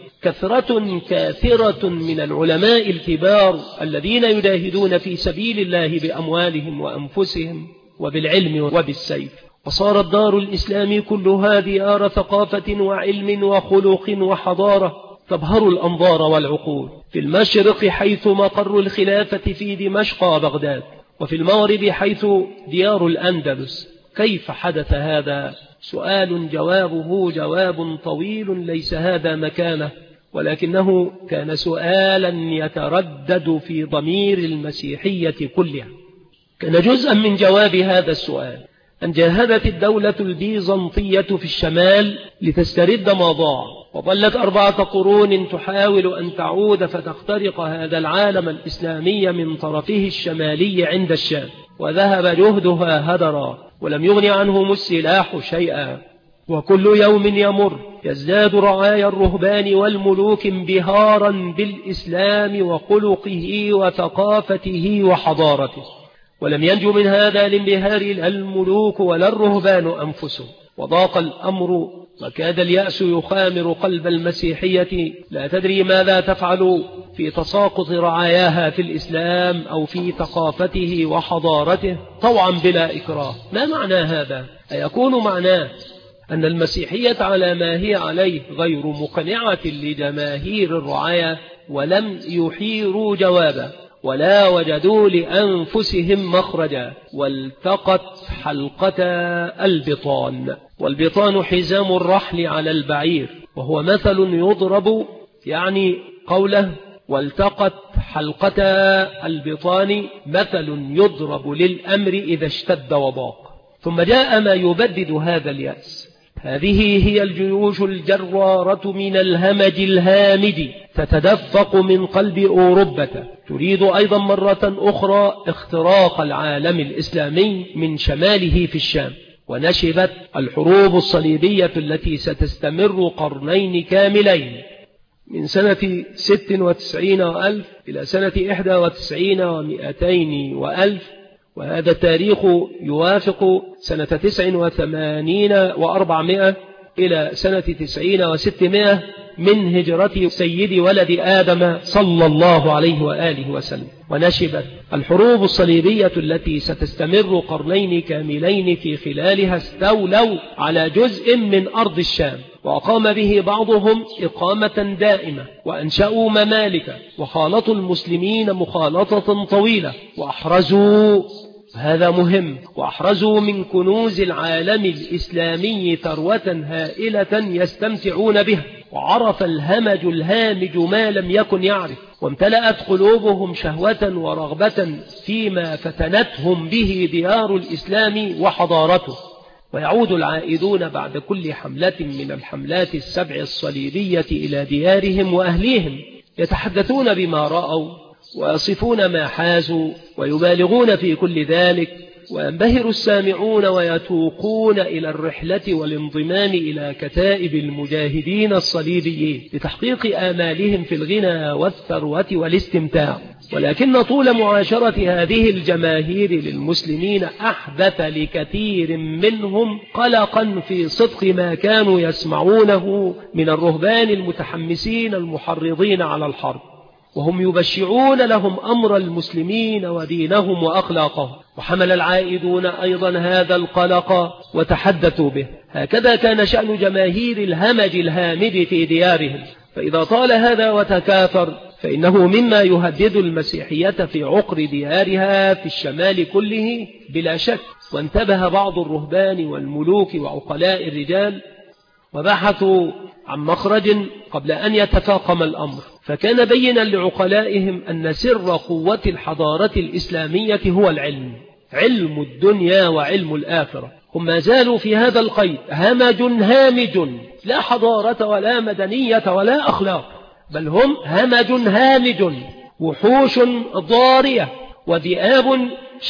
كثرة من العلماء الكبار الذين يجاهدون في سبيل الله بأموالهم وأنفسهم وبالعلم وبالسيف، وصارت دار الإسلام كلها ديار ثقافة وعلم وخلق وحضارة تبهر الأنظار والعقول، في المشرق حيث مقر الخلافة في دمشق وبغداد، وفي المغرب حيث ديار الأندلس. كيف حدث هذا؟ سؤال جوابه جواب طويل ليس هذا مكانه، ولكنه كان سؤالا يتردد في ضمير المسيحية كلها. كان جزءا من جواب هذا السؤال أن جاهدت الدولة البيزنطية في الشمال لتسترد ما ضاع، وظلت 4 قرون تحاول أن تعود فتخترق هذا العالم الإسلامي من طرفه الشمالي عند الشام، وذهب جهدها هدرا ولم يغن عنهم السلاح شيئا. وكل يوم يمر يزداد رعايا الرهبان والملوك انبهارا بالإسلام وخلقه وثقافته وحضارته، ولم ينجو من هذا الانبهار لا الملوك ولا الرهبان أنفسهم، وضاق الأمر وكاد اليأس يخامر قلب المسيحية لا تدري ماذا تفعل في تساقط رعاياها في الإسلام أو في ثقافته وحضارته طوعا بلا إكراه. ما معنى هذا؟ أيكون معناه أن المسيحية على ما هي عليه غير مقنعة لجماهير الرعاية ولم يحيروا جوابا ولا وجدوا لأنفسهم مخرجا، والتقت حلقة البطان، والبطان حزام الرحل على البعير، وهو مثل يضرب يعني قوله والتقت حلقة البطان مثل يضرب للأمر إذا اشتد وضاق. ثم جاء ما يبدد هذا اليأس. هذه هي الجيوش الجرارة من الهمج الهامد تتدفق من قلب أوروبا، تريد أيضا مرة أخرى اختراق العالم الإسلامي من شماله في الشام، ونشبت الحروب الصليبية التي ستستمر قرنين كاملين من سنة 96 وألف إلى سنة 91 و200 وألف، وهذا التاريخ يوافق سنة 89 و400 إلى سنة 90 و600 من هجرة سيد ولد آدم صلى الله عليه وآله وسلم. ونشبت الحروب الصليبية التي ستستمر قرنين كاملين في خلالها استولوا على جزء من أرض الشام، وأقام به بعضهم إقامة دائمة، وأنشأوا ممالك، وخالطوا المسلمين مخالطة طويلة، وأحرزوا، هذا مهم، وأحرزوا من كنوز العالم الإسلامي ثروة هائلة يستمتعون بها. وعرف الهمج الهامج ما لم يكن يعرف، وامتلأت قلوبهم شهوة ورغبة فيما فتنتهم به ديار الإسلام وحضارته. ويعود العائدون بعد كل حملة من الحملات السبع الصليبية إلى ديارهم وأهليهم، يتحدثون بما رأوا ويصفون ما حازوا ويبالغون في كل ذلك، وينبهر السامعون ويتوقون إلى الرحلة والانضمام إلى كتائب المجاهدين الصليبيين لتحقيق آمالهم في الغنى والثروة والاستمتاع. ولكن طول معاشرة هذه الجماهير للمسلمين أحدث لكثير منهم قلقا في صدق ما كانوا يسمعونه من الرهبان المتحمسين المحرضين على الحرب، وهم يبشعون لهم أمر المسلمين ودينهم وأخلاقهم. وحمل العائدون أيضا هذا القلق وتحدثوا به. هكذا كان شأن جماهير الهمج الهامد في ديارهم، فإذا طال هذا وتكاثر فإنه مما يهدد المسيحية في عقر ديارها في الشمال كله بلا شك. وانتبه بعض الرهبان والملوك وعقلاء الرجال وبحثوا عن مخرج قبل أن يتفاقم الأمر، فكان بينا لعقلائهم أن سر قوة الحضارة الإسلامية هو العلم، علم الدنيا وعلم الآخرة. هم ما زالوا في هذا القيد، همج هامج، لا حضارة ولا مدنية ولا أخلاق، بل هم همج هامج، وحوش ضارية وذئاب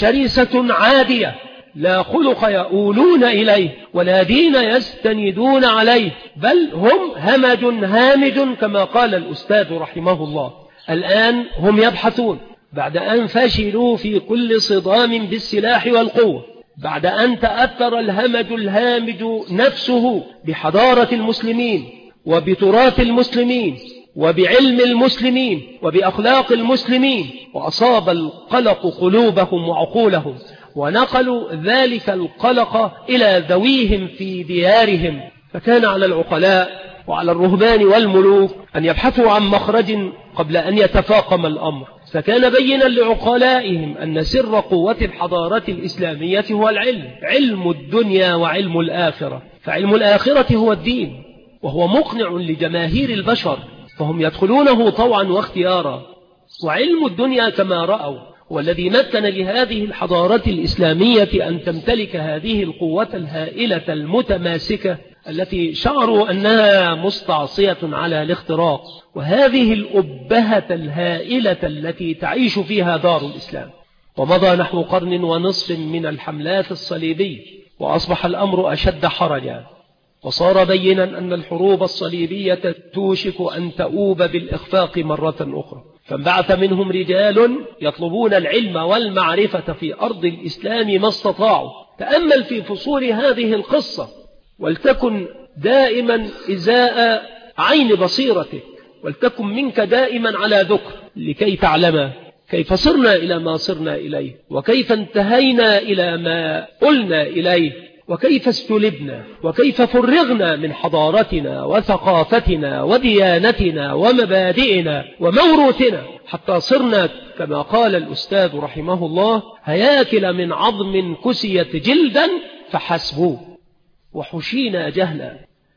شرسة عادية، لا خلق يؤولون إليه ولا دين يستندون عليه، بل هم همج هامج كما قال الأستاذ رحمه الله. الآن هم يبحثون بعد أن فشلوا في كل صدام بالسلاح والقوة، بعد أن تأثر الهمج الهامج نفسه بحضارة المسلمين وبتراث المسلمين وبعلم المسلمين وبأخلاق المسلمين، وأصاب القلق قلوبهم وعقولهم، ونقلوا ذلك القلق إلى ذويهم في ديارهم. فكان على العقلاء وعلى الرهبان والملوك أن يبحثوا عن مخرج قبل أن يتفاقم الأمر. فكان بينا لعقلائهم أن سر قوة الحضارة الإسلامية هو العلم، علم الدنيا وعلم الآخرة. فعلم الآخرة هو الدين، وهو مقنع لجماهير البشر، فهم يدخلونه طوعا واختيارا. وعلم الدنيا كما رأوا والذي مكن لهذه الحضارة الإسلامية أن تمتلك هذه القوة الهائلة المتماسكة التي شعروا أنها مستعصية على الاختراق، وهذه الأبهة الهائلة التي تعيش فيها دار الإسلام. ومضى نحو قرن ونصف من الحملات الصليبية، وأصبح الأمر أشد حرجا، وصار بينا أن الحروب الصليبية توشك أن تؤوب بالإخفاق مرة أخرى. فانبعث منهم رجال يطلبون العلم والمعرفة في أرض الإسلام ما استطاعوا. تأمل في فصول هذه القصة، ولتكن دائما إزاء عين بصيرتك، ولتكن منك دائما على ذكر، لكي تعلم كيف صرنا إلى ما صرنا إليه، وكيف انتهينا إلى ما قلنا إليه، وكيف استلبنا، وكيف فرغنا من حضارتنا وثقافتنا وديانتنا ومبادئنا وموروثنا، حتى صرنا كما قال الأستاذ رحمه الله هياكل من عظم كسيت جلدا فحسبوا. وحشينا جهلا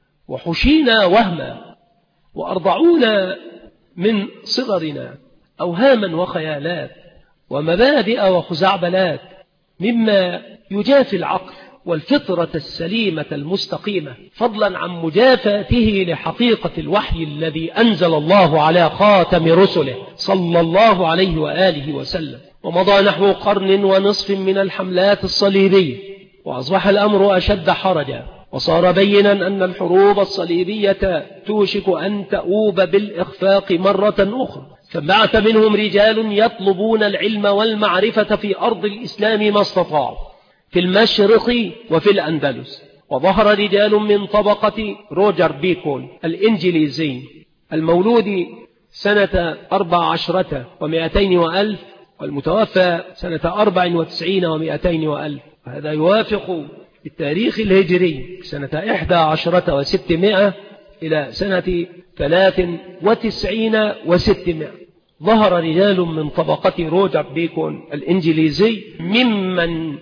وحشينا وهما، وأرضعونا من صغرنا أوهاما وخيالات ومبادئ وخزعبلات مما يجافي العقل والفطرة السليمة المستقيمة، فضلا عن مجافاته لحقيقة الوحي الذي أنزل الله على خاتم رسله صلى الله عليه وآله وسلم. ومضى نحو قرن ونصف من الحملات الصليبية، وأصبح الأمر أشد حرجا، وصار بينا أن الحروب الصليبية توشك أن تؤوب بالإخفاق مرة أخرى. فبعث منهم رجال يطلبون العلم والمعرفة في أرض الإسلام ما استطاعوا في المشرق وفي الأندلس. وظهر رجال من طبقة روجر بيكون الإنجليزي المولود سنة 14 و200 وألف والمتوفى سنة 94 و200 وألف، وهذا يوافق التاريخ الهجري سنة 11 و600 إلى سنة 93 و600. ظهر رجال من طبقة روجر بيكون الإنجليزي ممن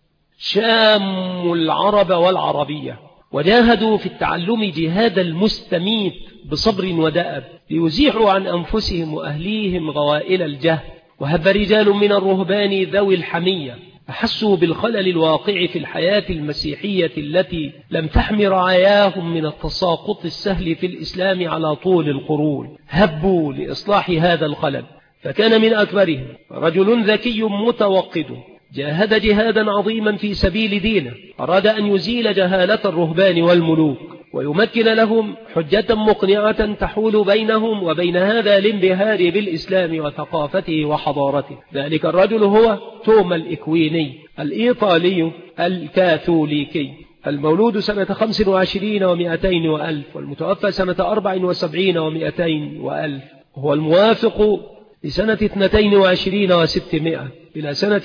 شاموا العرب والعربية وجاهدوا في التعلم جهاد المستميت بصبر ودأب ليزيحوا عن أنفسهم وأهليهم غوائل الجهل. وهب رجال من الرهبان ذوي الحمية أحسوا بالخلل الواقع في الحياة المسيحية التي لم تحمي رعاياهم من التساقط السهل في الإسلام على طول القرون، هبوا لإصلاح هذا الخلل. فكان من أكبرهم رجل ذكي متوقد جاهد جهادا عظيما في سبيل دينه، أراد أن يزيل جهالة الرهبان والملوك ويمكن لهم حجة مقنعة تحول بينهم وبين هذا الانبهار بالإسلام وثقافته وحضارته. ذلك الرجل هو توما الإكويني الإيطالي الكاثوليكي المولود سنة 25 و200 وألف والمتوفى سنة 74 و200 وألف، هو الموافق لسنة 22 و600 إلى سنة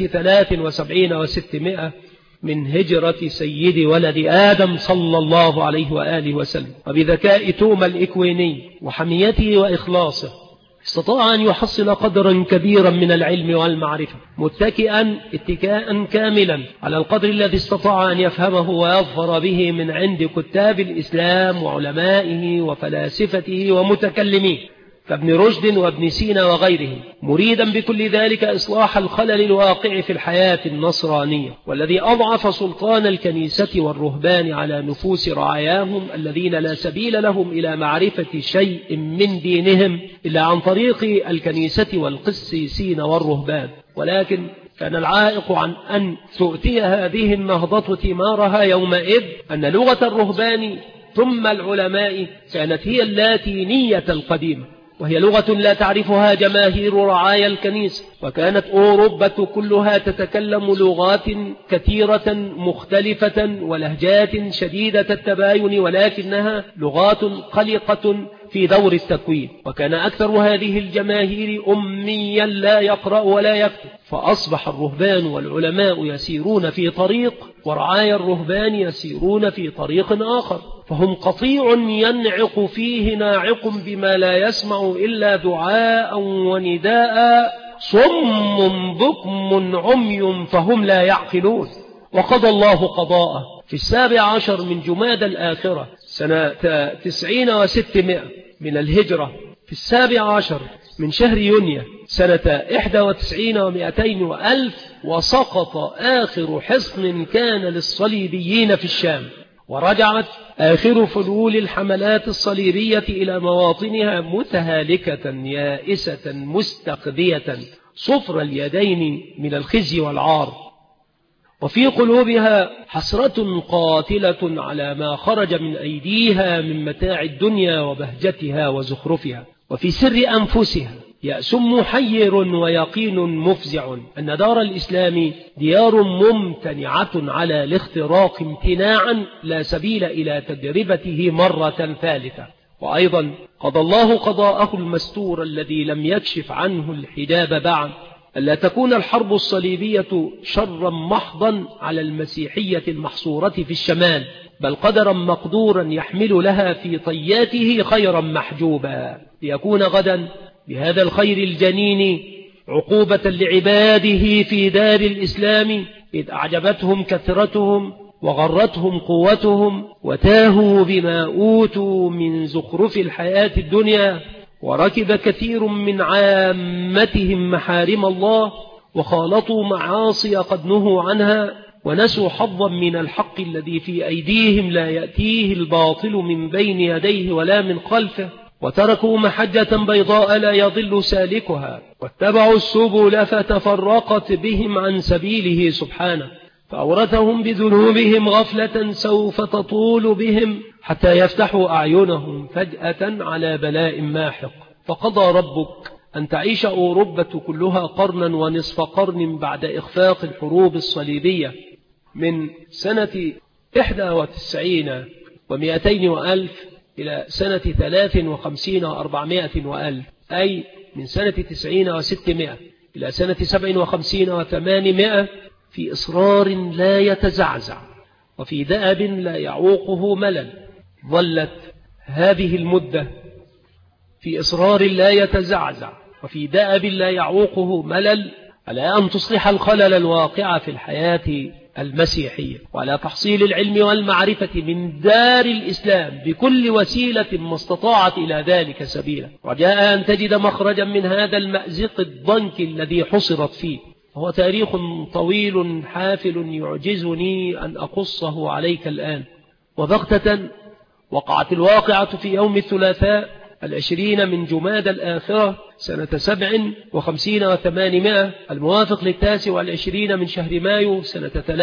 73 و600 من هجرة سيد ولد آدم صلى الله عليه وآله وسلم. وبذكاء توما الإكويني وحميته وإخلاصه استطاع أن يحصل قدرا كبيرا من العلم والمعرفة متكئا اتكاء كاملا على القدر الذي استطاع أن يفهمه ويظفر به من عند كتاب الإسلام وعلمائه وفلاسفته ومتكلميه كابن رشد وابن سينا وغيره، مريدا بكل ذلك إصلاح الخلل الواقع في الحياة النصرانية والذي أضعف سلطان الكنيسة والرهبان على نفوس رعاياهم الذين لا سبيل لهم إلى معرفة شيء من دينهم إلا عن طريق الكنيسة والقسيسين والرهبان. ولكن كان العائق عن أن تؤتي هذه النهضة ثمارها يومئذ أن لغة الرهبان ثم العلماء كانت هي اللاتينية القديمة، وهي لغة لا تعرفها جماهير رعايا الكنيسة، وكانت أوروبا كلها تتكلم لغات كثيرة مختلفة ولهجات شديدة التباين، ولكنها لغات قلقة في دور التكوين. وكان أكثر هذه الجماهير أميا لا يقرأ ولا يكتب، فأصبح الرهبان والعلماء يسيرون في طريق ورعايا الرهبان يسيرون في طريق آخر، فهم قطيع ينعق فيه ناعق بما لا يسمع إلا دعاء ونداء، صم بكم عمي فهم لا يعقلون. وقضى الله قضاءه في 17 من جماد الآخرة سنة 90 و600 من الهجرة، في 17 من شهر يونيو سنة 91 و200 وألف، وسقط آخر حصن كان للصليبيين في الشام، ورجعت آخر فلول الحملات الصليبية إلى مواطنها متهالكة يائسة مستقذية صفر اليدين من الخزي والعار، وفي قلوبها حسرة قاتلة على ما خرج من أيديها من متاع الدنيا وبهجتها وزخرفها، وفي سر أنفسها يأس محير ويقين مفزع أن دار الإسلام ديار ممتنعة على الاختراق امتناعا لا سبيل إلى تجربته مرة ثالثة. وأيضا قضى الله قضاءه المستور الذي لم يكشف عنه الحجاب بعد، ألا تكون الحرب الصليبية شرا محضا على المسيحية المحصورة في الشمال، بل قدرا مقدورا يحمل لها في طياته خيرا محجوبا، ليكون غدا بهذا الخير الجنين عقوبة لعباده في دار الإسلام، إذ أعجبتهم كثرتهم وغرتهم قوتهم وتاهوا بما أوتوا من زخرف الحياة الدنيا، وركب كثير من عامتهم محارم الله وخالطوا معاصي قد نهوا عنها، ونسوا حظا من الحق الذي في أيديهم لا يأتيه الباطل من بين يديه ولا من خلفه، وتركوا محجة بيضاء لا يضل سالكها، واتبعوا السبل فتفرقت بهم عن سبيله سبحانه، فأورثهم بذنوبهم غفلة سوف تطول بهم حتى يفتحوا أعينهم فجأة على بلاء ماحق. فقضى ربك أن تعيش أوروبا كلها قرنا ونصف قرن بعد إخفاق الحروب الصليبية من سنة 91 و200 وألف إلى سنة 53 و400 وألف، أي من سنة 90 و600 إلى سنة 57 و800، في إصرار لا يتزعزع وفي دأب لا يعوقه ملل. ظلت هذه المدة في إصرار لا يتزعزع وفي دأب لا يعوقه ملل على أن تصلح الخلل الواقع في الحياة المسيحية، وعلى تحصيل العلم والمعرفة من دار الإسلام بكل وسيلة ما استطاعت إلى ذلك سبيلا، رجاء أن تجد مخرجا من هذا المأزق الضنك الذي حصرت فيه. هو تاريخ طويل حافل يعجزني أن أقصه عليك الآن. وبغتة وقعت الواقعة في يوم الثلاثاء 20 من جمادى الآخرة سنة 57 و800 الموافق 29 من شهر مايو سنة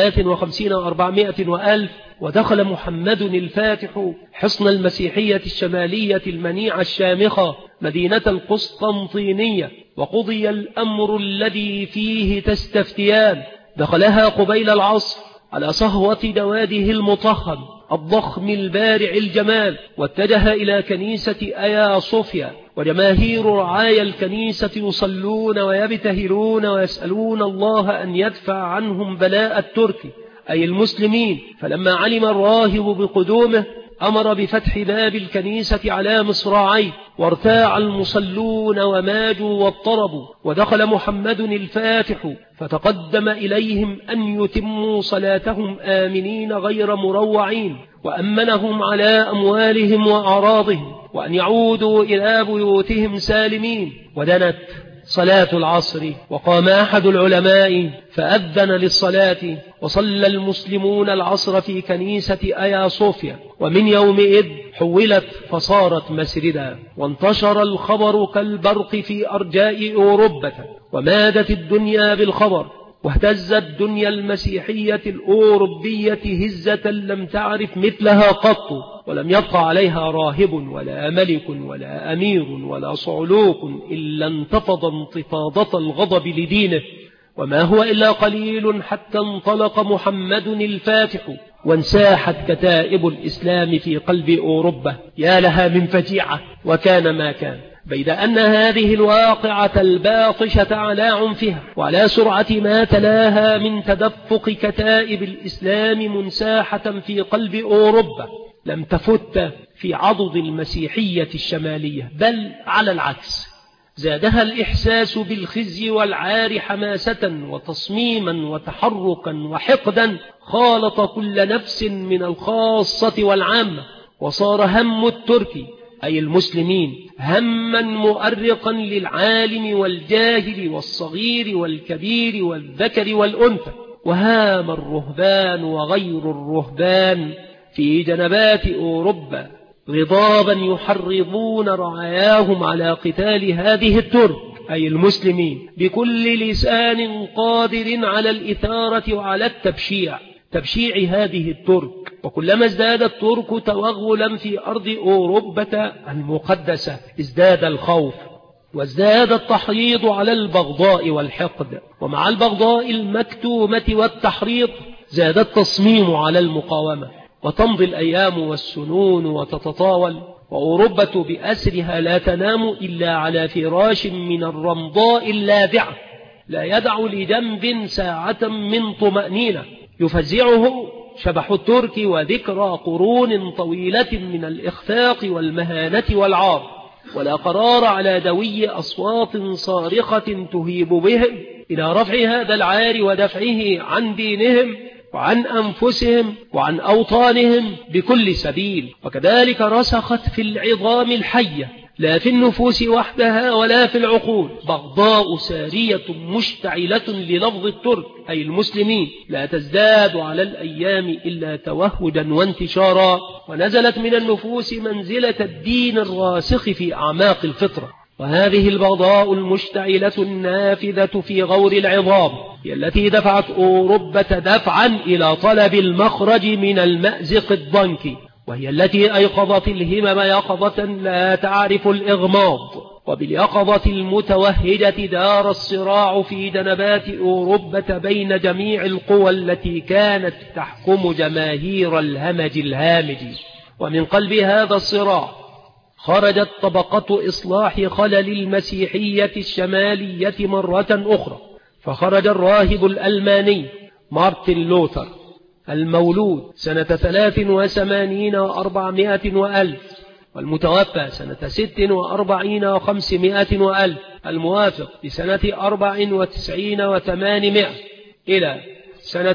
53 و400 وألف. ودخل محمد الفاتح حصن المسيحية الشمالية المنيعة الشامخة مدينة القسطنطينية، وقضي الأمر الذي فيه تستفتيان. دخلها قبيل العصر على صهوة دواده المطهر الضخم البارع الجمال، واتجه إلى كنيسة آيا صوفيا، وجماهير رعايا الكنيسة يصلون ويبتهلون ويسألون الله أن يدفع عنهم بلاء الترك أي المسلمين. فلما علم الراهب بقدومه أمر بفتح باب الكنيسة على مصراعيه، وارتاع المصلون وماجوا واضطربوا. ودخل محمد الفاتح فتقدم إليهم أن يتموا صلاتهم آمنين غير مروعين، وأمنهم على أموالهم وأعراضهم، وأن يعودوا إلى بيوتهم سالمين. ودنت صلاة العصر، وقام أحد العلماء فأذن للصلاة، وصلى المسلمون العصر في كنيسة آيا صوفيا. ومن يومئذ حولت فصارت مسجدا، وانتشر الخبر كالبرق في أرجاء أوروبا، ومادت الدنيا بالخبر، واهتزت الدنيا المسيحية الأوروبية هزة لم تعرف مثلها قط، ولم يبقى عليها راهب ولا ملك ولا أمير ولا صعلوك إلا انتفض انتفاضة الغضب لدينه. وما هو إلا قليل حتى انطلق محمد الفاتح، وانساحت كتائب الإسلام في قلب أوروبا. يا لها من فجيعة، وكان ما كان. بيد أن هذه الواقعة الباطشة على عنفها وعلى سرعة ما تلاها من تدفق كتائب الإسلام منساحة في قلب أوروبا لم تفت في عضد المسيحية الشمالية، بل على العكس زادها الإحساس بالخزي والعار حماسة وتصميما وتحركا وحقدا خالط كل نفس من الخاصة والعامة. وصار هم الترك أي المسلمين هما مؤرقا للعالم والجاهل والصغير والكبير والذكر والأنثى. وهام الرهبان وغير الرهبان في جنبات أوروبا غضابا يحرضون رعاياهم على قتال هذه الترك أي المسلمين بكل لسان قادر على الإثارة وعلى تبشيع هذه الترك. وكلما ازداد الترك توغلا في أرض أوروبا المقدسة ازداد الخوف، وازداد التحريض على البغضاء والحقد، ومع البغضاء المكتومة والتحريض زاد التصميم على المقاومة. وتمضي الأيام والسنون وتتطاول، وأوروبا بأسرها لا تنام إلا على فراش من الرمضاء اللاذعة، لا يدع لجنب ساعة من طمأنينة يفزعه شبح الترك وذكرى قرون طويلة من الإخفاق والمهانة والعار، ولا قرار على دوي أصوات صارخة تهيب بهم إلى رفع هذا العار ودفعه عن دينهم وعن أنفسهم وعن أوطانهم بكل سبيل. وكذلك رسخت في العظام الحية لا في النفوس وحدها ولا في العقول بغضاء سارية مشتعلة للفظ الترك أي المسلمين لا تزداد على الأيام إلا توهجا وانتشارا، ونزلت من النفوس منزلة الدين الراسخ في أعماق الفطرة. وهذه البغضاء المشتعلة النافذة في غور العظام هي التي دفعت أوروبا دفعا إلى طلب المخرج من المأزق الضنك، وهي التي أيقظت الهمم يقظة لا تعرف الإغماض، وباليقظة المتوهجة دار الصراع في جنبات أوروبا بين جميع القوى التي كانت تحكم جماهير الهمج الهامج. ومن قلب هذا الصراع خرجت طبقة إصلاح خلل المسيحية الشمالية مرة أخرى، فخرج الراهب الألماني مارتن لوثر المولود سنة 83 و400 وألف والمتوفى سنة 46 و500 وألف، الموافق بسنة 94 و800 إلى سنة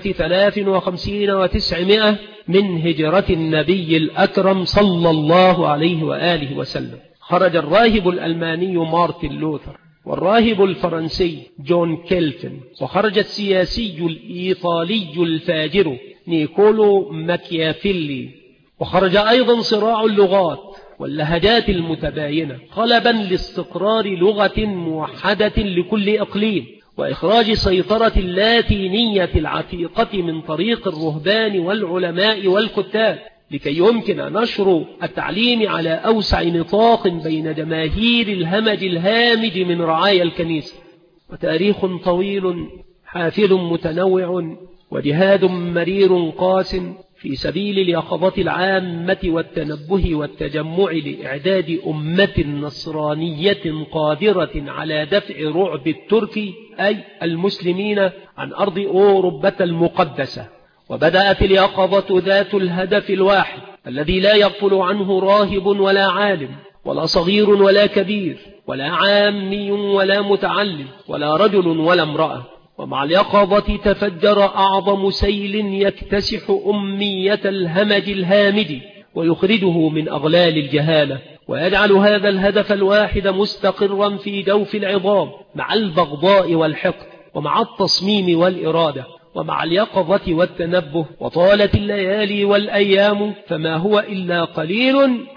53 و900 من هجرة النبي الأكرم صلى الله عليه وآله وسلم. خرج الراهب الألماني مارتن لوثر، والراهب الفرنسي جون كيلفن، وخرج السياسي الإيطالي الفاجر نيكولو ماكيافيلي، وخرج أيضا صراع اللغات واللهجات المتباينة طلبا لاستقرار لغة موحدة لكل إقليم، وإخراج سيطرة اللاتينية العتيقة من طريق الرهبان والعلماء والكتاب، لكي يمكن نشر التعليم على أوسع نطاق بين جماهير الهمج الهامج من رعايا الكنيسة. وتاريخ طويل حافل متنوع وجهاد مرير قاس في سبيل اليقظة العامة والتنبه والتجمع لإعداد أمة نصرانية قادرة على دفع رعب الترك أي المسلمين عن أرض أوروبا المقدسة. وبدأت اليقظة ذات الهدف الواحد الذي لا يغفل عنه راهب ولا عالم ولا صغير ولا كبير ولا عامي ولا متعلم ولا رجل ولا امرأة. ومع اليقظة تفجر أعظم سيل يكتسح أمية الهمج الهامج ويخرجه من أغلال الجهالة، ويجعل هذا الهدف الواحد مستقرا في جوف العظام مع البغضاء والحقد ومع التصميم والإرادة ومع اليقظة والتنبه. وطالت الليالي والأيام فما هو إلا قليل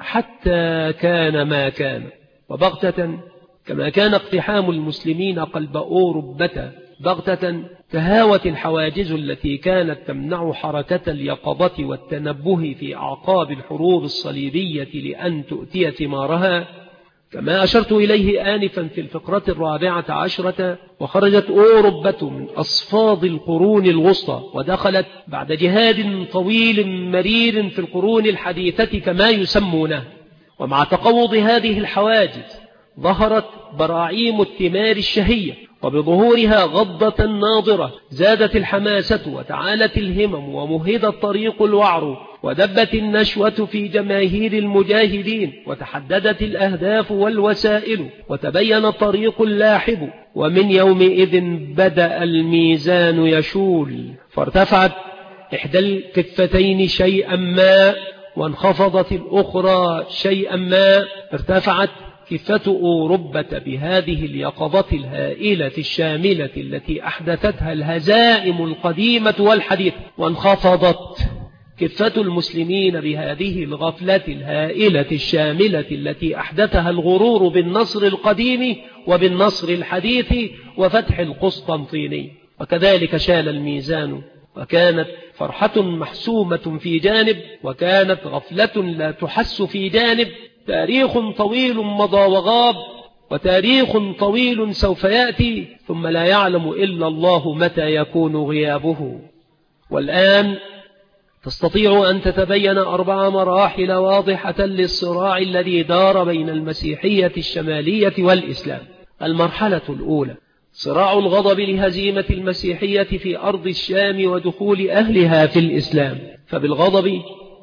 حتى كان ما كان. وبغتة كما كان اقتحام المسلمين قلب أوروبا بغتة تهاوت الحواجز التي كانت تمنع حركة اليقظة والتنبه في أعقاب الحروب الصليبية لأن تؤتي ثمارها، كما أشرت إليه آنفا في الفقرة 14. وخرجت أوروبا من أصفاد القرون الوسطى ودخلت بعد جهاد طويل مرير في القرون الحديثة كما يسمونه. ومع تقوض هذه الحواجز ظهرت براعيم الثمار الشهية، وبظهورها غضة ناظرة زادت الحماسة وتعالت الهمم ومهد الطريق الوعر ودبت النشوة في جماهير المجاهدين وتحددت الأهداف والوسائل وتبين الطريق اللاحب. ومن يومئذ بدأ الميزان يشول، فارتفعت إحدى الكفتين شيئا ما وانخفضت الأخرى شيئا ما. ارتفعت كفة أوروبا بهذه اليقظة الهائلة الشاملة التي أحدثتها الهزائم القديمة والحديثة، وانخفضت كفة المسلمين بهذه الغفلة الهائلة الشاملة التي أحدثها الغرور بالنصر القديم وبالنصر الحديث وفتح القسطنطيني. وكذلك شال الميزان، وكانت فرحة محسومة في جانب وكانت غفلة لا تحس في جانب. تاريخ طويل مضى وغاب، وتاريخ طويل سوف يأتي، ثم لا يعلم إلا الله متى يكون غيابه. والآن تستطيع أن تتبين 4 مراحل واضحة للصراع الذي دار بين المسيحية الشمالية والإسلام. المرحلة الأولى صراع الغضب لهزيمة المسيحية في أرض الشام ودخول أهلها في الإسلام، فبالغضب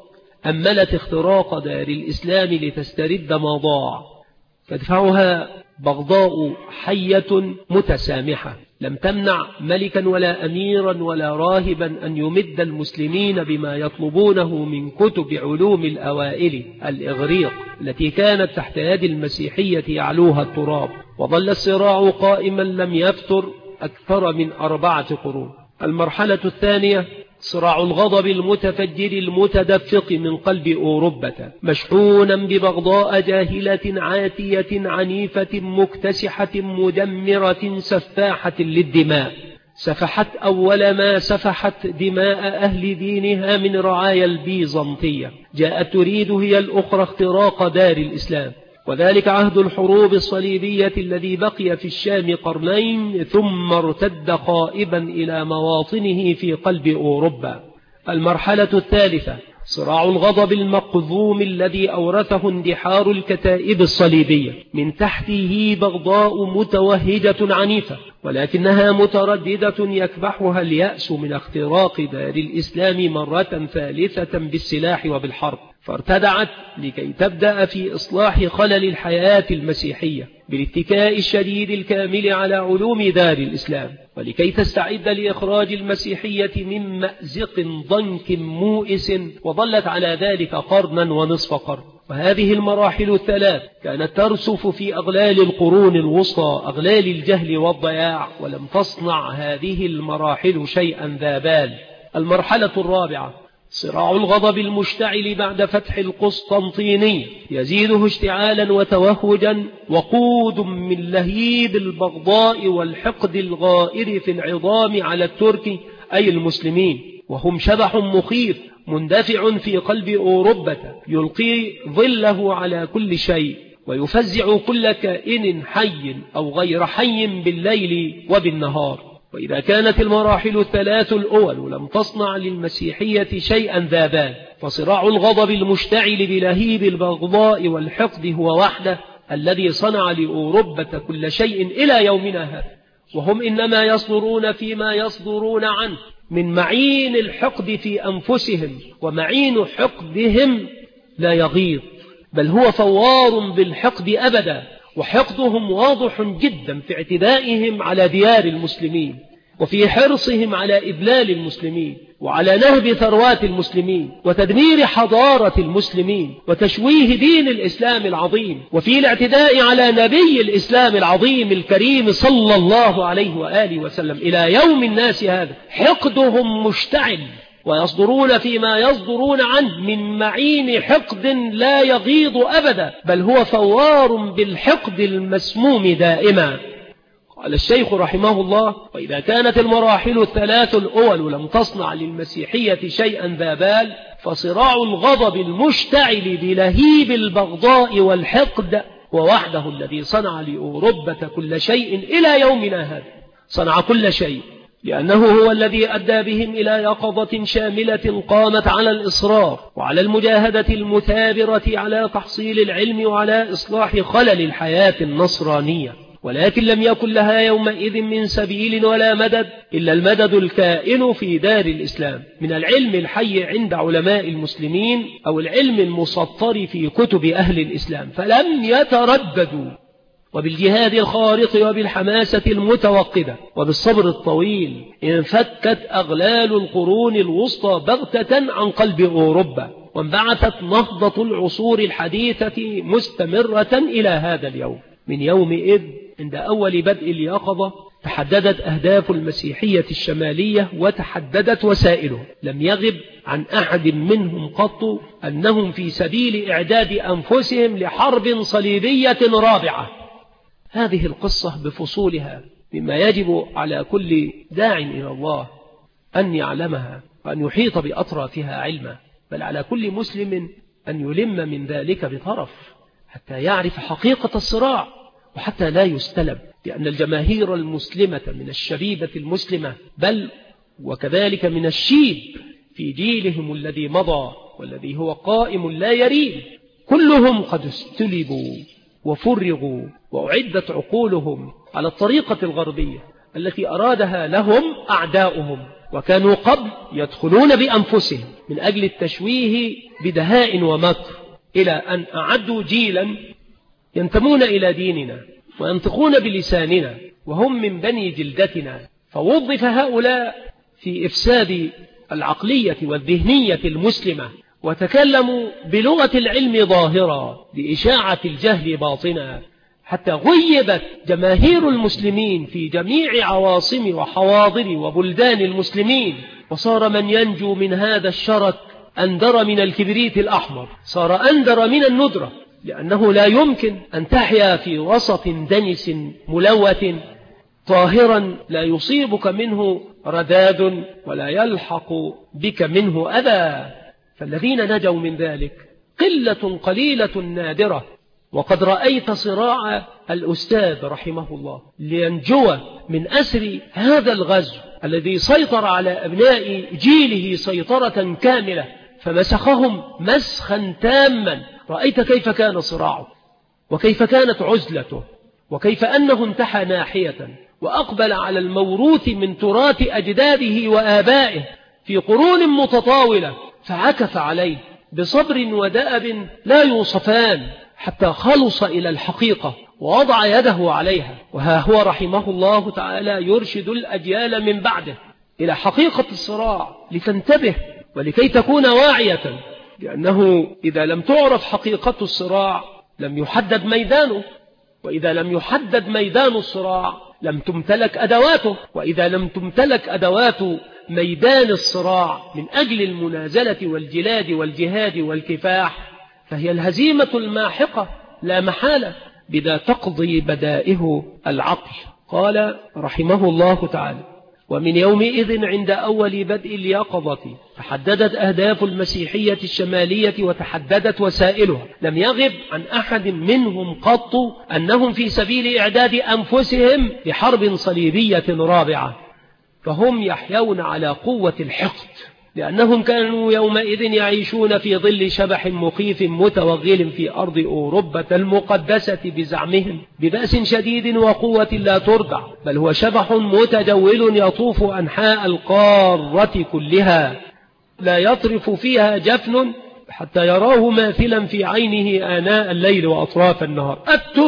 أملت اختراق دار الإسلام لتسترد ما ضاع، تدفعها بغضاء حية متسامحة لم تمنع ملكا ولا أميرا ولا راهبا أن يمد المسلمين بما يطلبونه من كتب علوم الأوائل الإغريق التي كانت تحت يد المسيحية يعلوها التراب. وظل الصراع قائما لم يفتر أكثر من 4 قرون. المرحلة الثانية صراع الغضب المتفجر المتدفق من قلب أوروبا، مشحونا ببغضاء جاهلة عاتية عنيفة مكتسحة مدمرة سفاحة للدماء، سفحت أول ما سفحت دماء أهل دينها من رعايا البيزنطية. جاءت تريد هي الأخرى اختراق دار الإسلام، وذلك عهد الحروب الصليبية الذي بقي في الشام قرنين ثم ارتد خائبا إلى مواطنه في قلب أوروبا. المرحلة الثالثة صراع الغضب المقذوم الذي أورثه اندحار الكتائب الصليبية، من تحته بغضاء متوهجة عنيفة ولكنها مترددة يكبحها اليأس من اختراق دار الإسلام مرة ثالثة بالسلاح وبالحرب، فارتدعت لكي تبدأ في إصلاح خلل الحياة المسيحية بالاتكاء الشديد الكامل على علوم دار الإسلام، ولكي تستعد لإخراج المسيحية من مأزق ضنك موئس وظلت على ذلك قرنا ونصف قرن. وهذه المراحل الثلاث كانت ترسف في أغلال القرون الوسطى، أغلال الجهل والضياع، ولم تصنع هذه المراحل شيئا ذا بال. المرحلة الرابعة صراع الغضب المشتعل بعد فتح القسطنطينية، يزيده اشتعالا وتوهجا وقود من لهيب البغضاء والحقد الغائر في العظام على الترك أي المسلمين، وهم شبح مخيف مندفع في قلب أوروبا يلقي ظله على كل شيء ويفزع كل كائن حي أو غير حي بالليل وبالنهار. وإذا كانت المراحل الثلاث الأول لم تصنع للمسيحية شيئا ذا بال، فصراع الغضب المشتعل بلهيب البغضاء والحقد هو وحده الذي صنع لأوروبا كل شيء إلى يومنا هذا، وهم إنما يصدرون فيما يصدرون عنه من معين الحقد في أنفسهم، ومعين حقدهم لا يغيض بل هو فوار بالحقد أبدا، وحقدهم واضح جدا في اعتدائهم على ديار المسلمين وفي حرصهم على إذلال المسلمين وعلى نهب ثروات المسلمين وتدمير حضارة المسلمين وتشويه دين الإسلام العظيم، وفي الاعتداء على نبي الإسلام العظيم الكريم صلى الله عليه وآله وسلم إلى يوم الناس هذا. حقدهم مشتعل ويصدرون فيما يصدرون عنه من معين حقد لا يغيض أبدا بل هو فوار بالحقد المسموم دائما. قال الشيخ رحمه الله: وإذا كانت المراحل الثلاث الأول لم تصنع للمسيحية شيئا ذا بال، فصراع الغضب المشتعل بلهيب البغضاء والحقد ووحده الذي صنع لأوروبا كل شيء إلى يومنا هذا. صنع كل شيء لأنه هو الذي أدى بهم إلى يقظة شاملة قامت على الإصرار وعلى المجاهدة المثابرة على تحصيل العلم وعلى إصلاح خلل الحياة النصرانية، ولكن لم يكن لها يومئذ من سبيل ولا مدد إلا المدد الكائن في دار الإسلام من العلم الحي عند علماء المسلمين أو العلم المسطر في كتب أهل الإسلام، فلم يترددوا، وبالجهاد الخارق وبالحماسة المتوقدة وبالصبر الطويل انفكت أغلال القرون الوسطى بغتة عن قلب أوروبا، وانبعثت نهضة العصور الحديثة مستمرة إلى هذا اليوم. من يومئذ عند أول بدء اليقظة تحددت أهداف المسيحية الشمالية وتحددت وسائله، لم يغب عن أحد منهم قط أنهم في سبيل إعداد أنفسهم لحرب صليبية رابعة. هذه القصة بفصولها مما يجب على كل داع إلى الله أن يعلمها وأن يحيط بأطرافها علما، بل على كل مسلم أن يلم من ذلك بطرف حتى يعرف حقيقة الصراع وحتى لا يستلب، لأن الجماهير المسلمة من الشبيبة المسلمة بل وكذلك من الشيب في جيلهم الذي مضى والذي هو قائم لا يريد، كلهم قد استلبوا وفرغوا وأعدت عقولهم على الطريقة الغربية التي أرادها لهم أعداؤهم، وكانوا قبل يدخلون بأنفسهم من أجل التشويه بدهاء ومكر، إلى أن أعدوا جيلا ينتمون إلى ديننا وينطقون بلساننا وهم من بني جلدتنا، فوظف هؤلاء في إفساد العقلية والذهنية المسلمة، وتكلموا بلغة العلم ظاهرة لإشاعة الجهل باطنا، حتى غيبت جماهير المسلمين في جميع عواصم وحواضر وبلدان المسلمين، وصار من ينجو من هذا الشرك أندر من الكبريت الأحمر، صار أندر من الندرة، لأنه لا يمكن أن تحيا في وسط دنس ملوث طاهرا لا يصيبك منه رداد ولا يلحق بك منه أذى. فالذين نجوا من ذلك قلة قليلة نادرة، وقد رأيت صراع الأستاذ رحمه الله لينجو من أسر هذا الغزو الذي سيطر على أبناء جيله سيطرة كاملة فمسخهم مسخا تاما. رأيت كيف كان صراعه وكيف كانت عزلته وكيف أنه انتحى ناحية وأقبل على الموروث من تراث أجداده وآبائه في قرون متطاولة فعكف عليه بصبر ودأب لا يوصفان حتى خلص إلى الحقيقة ووضع يده عليها. وها هو رحمه الله تعالى يرشد الأجيال من بعده إلى حقيقة الصراع لتنتبه ولكي تكون واعية، لأنه إذا لم تعرف حقيقة الصراع لم يحدد ميدانه، وإذا لم يحدد ميدان الصراع لم تمتلك أدواته، وإذا لم تمتلك أدوات ميدان الصراع من أجل المنازلة والجلاد والجهاد والكفاح فهي الهزيمة الماحقة لا محالة، بذا تقضي بدائه العقل. قال رحمه الله تعالى: ومن يومئذ عند أول بدء اليقظة تحددت أهداف المسيحية الشمالية وتحددت وسائلها. لم يغب عن أحد منهم قط أنهم في سبيل إعداد أنفسهم لحرب صليبية رابعة، فهم يحيون على قوة الحقد، لأنهم كانوا يومئذ يعيشون في ظل شبح مخيف متوغل في أرض أوروبا المقدسة بزعمهم ببأس شديد وقوة لا ترجع، بل هو شبح متجول يطوف أنحاء القارة كلها لا يطرف فيها جفن حتى يراه ماثلا في عينه آناء الليل وأطراف النهار.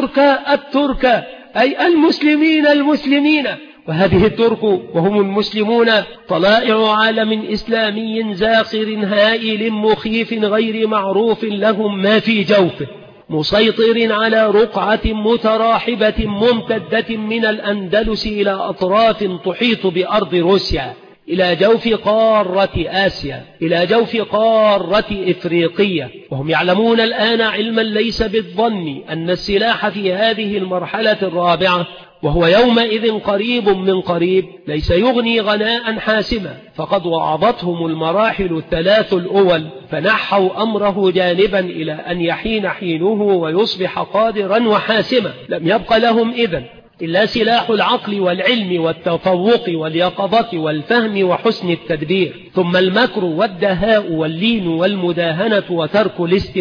الترك أي المسلمين، وهذه الترك وهم المسلمون طلائع عالم إسلامي زاخر هائل مخيف غير معروف لهم ما في جوفه، مسيطر على رقعة متراحبة ممتدة من الأندلس إلى أطراف تحيط بأرض روسيا، إلى جوف قارة آسيا، إلى جوف قارة إفريقية. وهم يعلمون الآن علما ليس بالظن أن السلاح في هذه المرحلة الرابعة وهو يومئذ قريب من قريب ليس يغني غناء حاسما، فقد وعظتهم المراحل الثلاث الأول فنحوا أمره جانبا إلى أن يحين حينه ويصبح قادرا وحاسما. لم يبق لهم إذن إلا سلاح العقل والعلم والتفوق واليقظة والفهم وحسن التدبير، ثم المكر والدهاء واللين والمداهنة وترك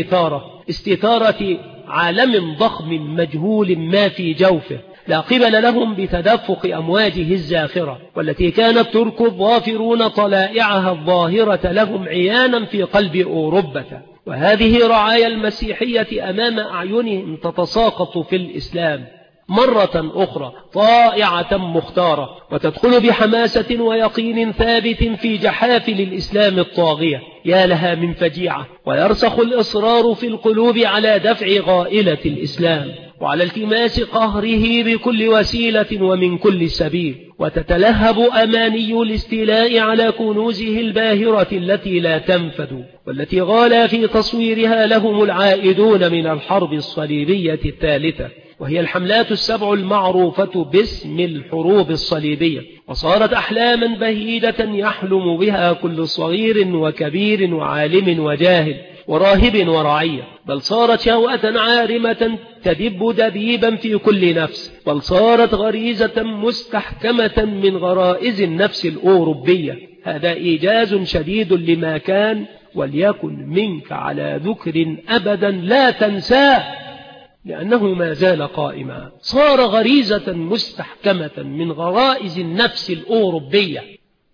استثارة عالم ضخم مجهول ما في جوفه لا قبل لهم بتدفق أمواجه الزاخرة، والتي كان الترك الظافرون طلائعها الظاهرة لهم عيانا في قلب أوروبا. وهذه رعايا المسيحية أمام أعينهم تتساقط في الإسلام مرة أخرى طائعة مختارة، وتدخل بحماسة ويقين ثابت في جحافل الإسلام الطاغية. يا لها من فجيعة. ويرسخ الإصرار في القلوب على دفع غائلة الإسلام وعلى التماس قهره بكل وسيلة ومن كل سبيل، وتتلهب أماني الاستيلاء على كنوزه الباهرة التي لا تنفد، والتي غالى في تصويرها لهم العائدون من الحرب الصليبية الثالثة، وهي الحملات السبع المعروفة باسم الحروب الصليبية. وصارت أحلاما بهيدة يحلم بها كل صغير وكبير وعالم وجاهل وراهب ورعية، بل صارت شهوة عارمة تدب دبيبا في كل نفس، بل صارت غريزة مستحكمة من غرائز النفس الأوروبية. هذا إيجاز شديد لما كان، وليكن منك على ذكر أبدا لا تنساه، لأنه ما زال قائما. صار غريزة مستحكمة من غرائز النفس الأوروبية،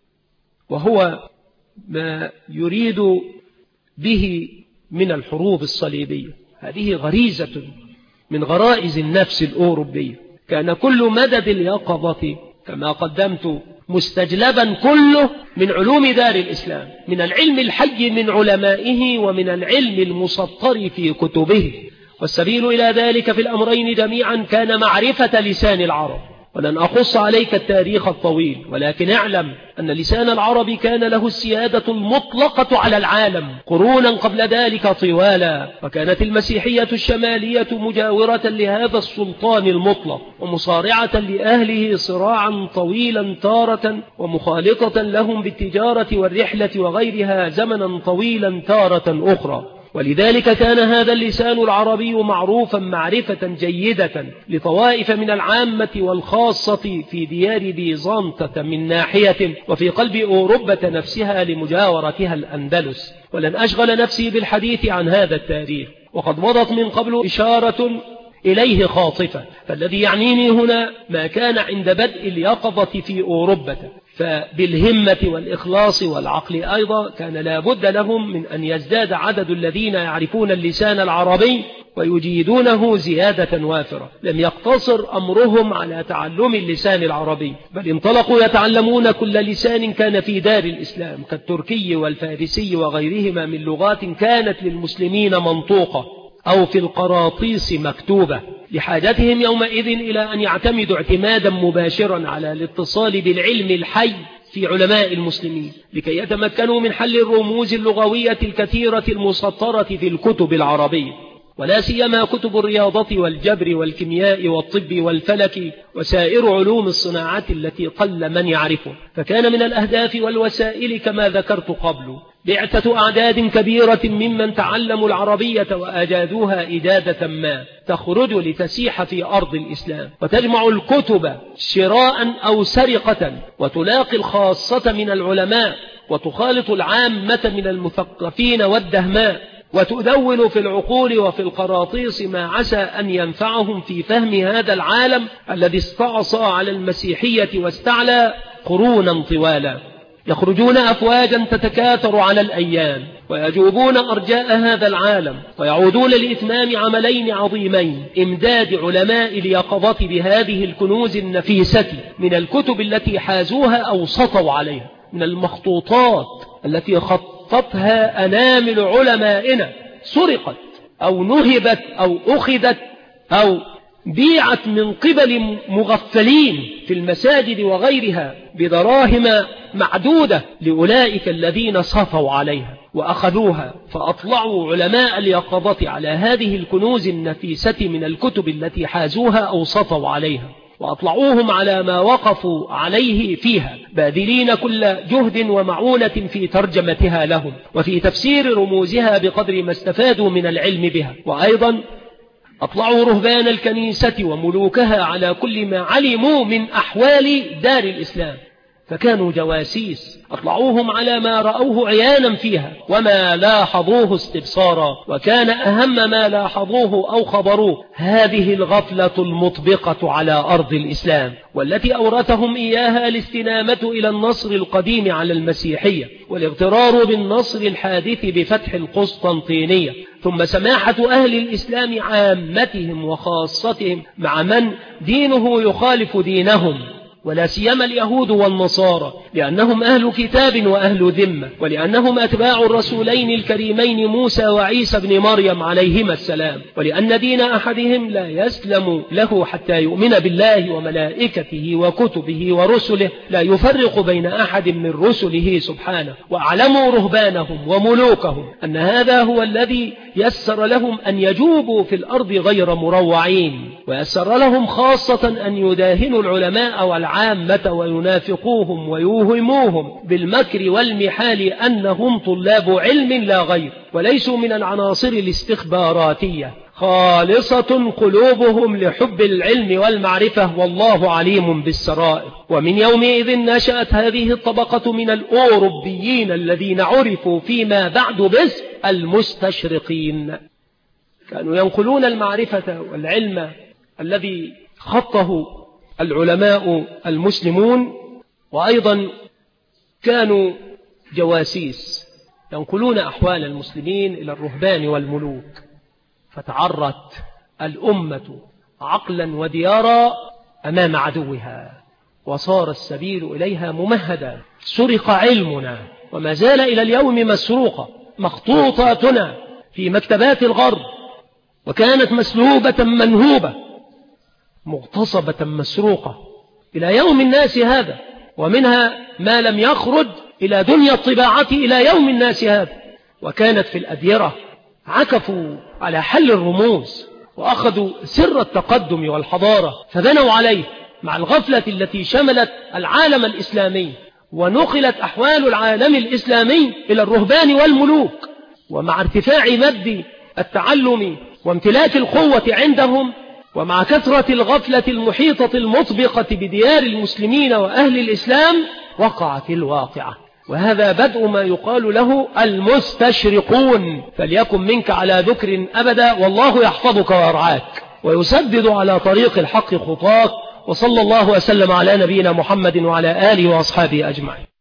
وهو ما يريد به من الحروب الصليبية. هذه غريزة من غرائز النفس الأوروبية. كان كل مدد اليقظة كما قدمت مستجلبا كله من علوم دار الإسلام، من العلم الحي من علمائه ومن العلم المسطر في كتبه. والسبيل إلى ذلك في الأمرين جميعا كان معرفة لسان العرب. ولن أخص عليك التاريخ الطويل، ولكن اعلم أن لسان العرب كان له السيادة المطلقة على العالم قرونا قبل ذلك طوالا، وكانت المسيحية الشمالية مجاورة لهذا السلطان المطلق ومصارعة لأهله صراعا طويلا تارة، ومخالطة لهم بالتجارة والرحلة وغيرها زمنا طويلا تارة أخرى. ولذلك كان هذا اللسان العربي معروفا معرفة جيدة لطوائف من العامة والخاصة في ديار بيزنطة من ناحية، وفي قلب أوروبا نفسها لمجاورتها الأندلس. ولن أشغل نفسي بالحديث عن هذا التاريخ، وقد مضت من قبل إشارة إليه خاطفة، فالذي يعنيني هنا ما كان عند بدء اليقظة في أوروبا، فبالهمة والإخلاص والعقل أيضا كان لا بد لهم من أن يزداد عدد الذين يعرفون اللسان العربي ويجيدونه زيادة وافرة. لم يقتصر أمرهم على تعلم اللسان العربي، بل انطلقوا يتعلمون كل لسان كان في دار الإسلام كالتركي والفارسي وغيرهما من لغات كانت للمسلمين منطوقة أو في القراطيس مكتوبة، لحاجتهم يومئذ إلى أن يعتمدوا اعتمادا مباشرا على الاتصال بالعلم الحي في علماء المسلمين، لكي يتمكنوا من حل الرموز اللغوية الكثيرة المسطرة في الكتب العربية، ولا سيما كتب الرياضة والجبر والكيمياء والطب والفلك وسائر علوم الصناعات التي قل من يعرفه. فكان من الأهداف والوسائل كما ذكرت قبل بعثة أعداد كبيرة ممن تعلموا العربية وأجادوها إجادة ما تخرج لتسيح في أرض الإسلام، وتجمع الكتب شراء أو سرقة، وتلاقي الخاصة من العلماء، وتخالط العامة من المثقفين والدهماء، وتدون في العقول وفي القراطيس ما عسى أن ينفعهم في فهم هذا العالم الذي استعصى على المسيحية واستعلى قرونا طوالا. يخرجون أفواجا تتكاثر على الأيام ويجوبون أرجاء هذا العالم، ويعودون لإتمام عملين عظيمين: إمداد علماء اليقظة بهذه الكنوز النفيسة من الكتب التي حازوها أو سطوا عليها، من المخطوطات التي خطتها أنامل علمائنا، سرقت أو نهبت أو أخذت أو بيعت من قبل مغفلين في المساجد وغيرها بدراهم معدودة لأولئك الذين صفوا عليها وأخذوها، فأطلعوا علماء اليقظة على هذه الكنوز النفيسة من الكتب التي حازوها أو صفوا عليها، وأطلعوهم على ما وقفوا عليه فيها، باذلين كل جهد ومعونة في ترجمتها لهم وفي تفسير رموزها بقدر ما استفادوا من العلم بها. وأيضا أطلعوا رهبان الكنيسة وملوكها على كل ما علموا من أحوال دار الإسلام، فكانوا جواسيس، أطلعوهم على ما رأوه عيانا فيها وما لاحظوه استبصارا، وكان أهم ما لاحظوه أو خبروه هذه الغفلة المطبقة على أرض الإسلام، والتي أورثهم إياها الاستنامة إلى النصر القديم على المسيحية، والاغترار بالنصر الحادث بفتح القسطنطينية، ثم سماحة أهل الإسلام عامتهم وخاصتهم مع من دينه يخالف دينهم، ولا سيما اليهود والنصارى، لأنهم أهل كتاب وأهل ذمة، ولأنهم أتباع الرسولين الكريمين موسى وعيسى بن مريم عليهما السلام، ولأن دين أحدهم لا يسلم له حتى يؤمن بالله وملائكته وكتبه ورسله، لا يفرق بين أحد من رسله سبحانه. وأعلموا رهبانهم وملوكهم أن هذا هو الذي يسر لهم أن يجوبوا في الأرض غير مروعين، ويسر لهم خاصة أن يداهنوا العلماء والعامة وينافقوهم ويوهموهم بالمكر والمحال أنهم طلاب علم لا غير، وليسوا من العناصر الاستخباراتية، خالصة قلوبهم لحب العلم والمعرفة، والله عليم بالسرائر. ومن يومئذ نشأت هذه الطبقة من الأوروبيين الذين عرفوا فيما بعد باسم المستشرقين، كانوا ينقلون المعرفة والعلم الذي خطه العلماء المسلمون، وأيضا كانوا جواسيس ينقلون أحوال المسلمين إلى الرهبان والملوك، فتعرت الأمة عقلا وديارا أمام عدوها، وصار السبيل إليها ممهدا. سرق علمنا وما زال إلى اليوم مسروقا، مخطوطاتنا في مكتبات الغرب، وكانت مسلوبة منهوبة مغتصبة مسروقة إلى يوم الناس هذا، ومنها ما لم يخرج إلى دنيا الطباعة إلى يوم الناس هذا. وكانت في الأديرة عكفوا على حل الرموز وأخذوا سر التقدم والحضارة فبنوا عليه، مع الغفلة التي شملت العالم الإسلامي، ونقلت أحوال العالم الإسلامي إلى الرهبان والملوك، ومع ارتفاع مد التعلم وامتلاك القوة عندهم، ومع كثرة الغفلة المحيطة المطبقة بديار المسلمين وأهل الإسلام، وقعت الواقعة. وهذا بدء ما يقال له المستشرقون. فليكن منك على ذكر أبدا، والله يحفظك ويرعاك ويسدد على طريق الحق خطاك. وصلى الله وسلم على نبينا محمد وعلى آله وأصحابه أجمعين.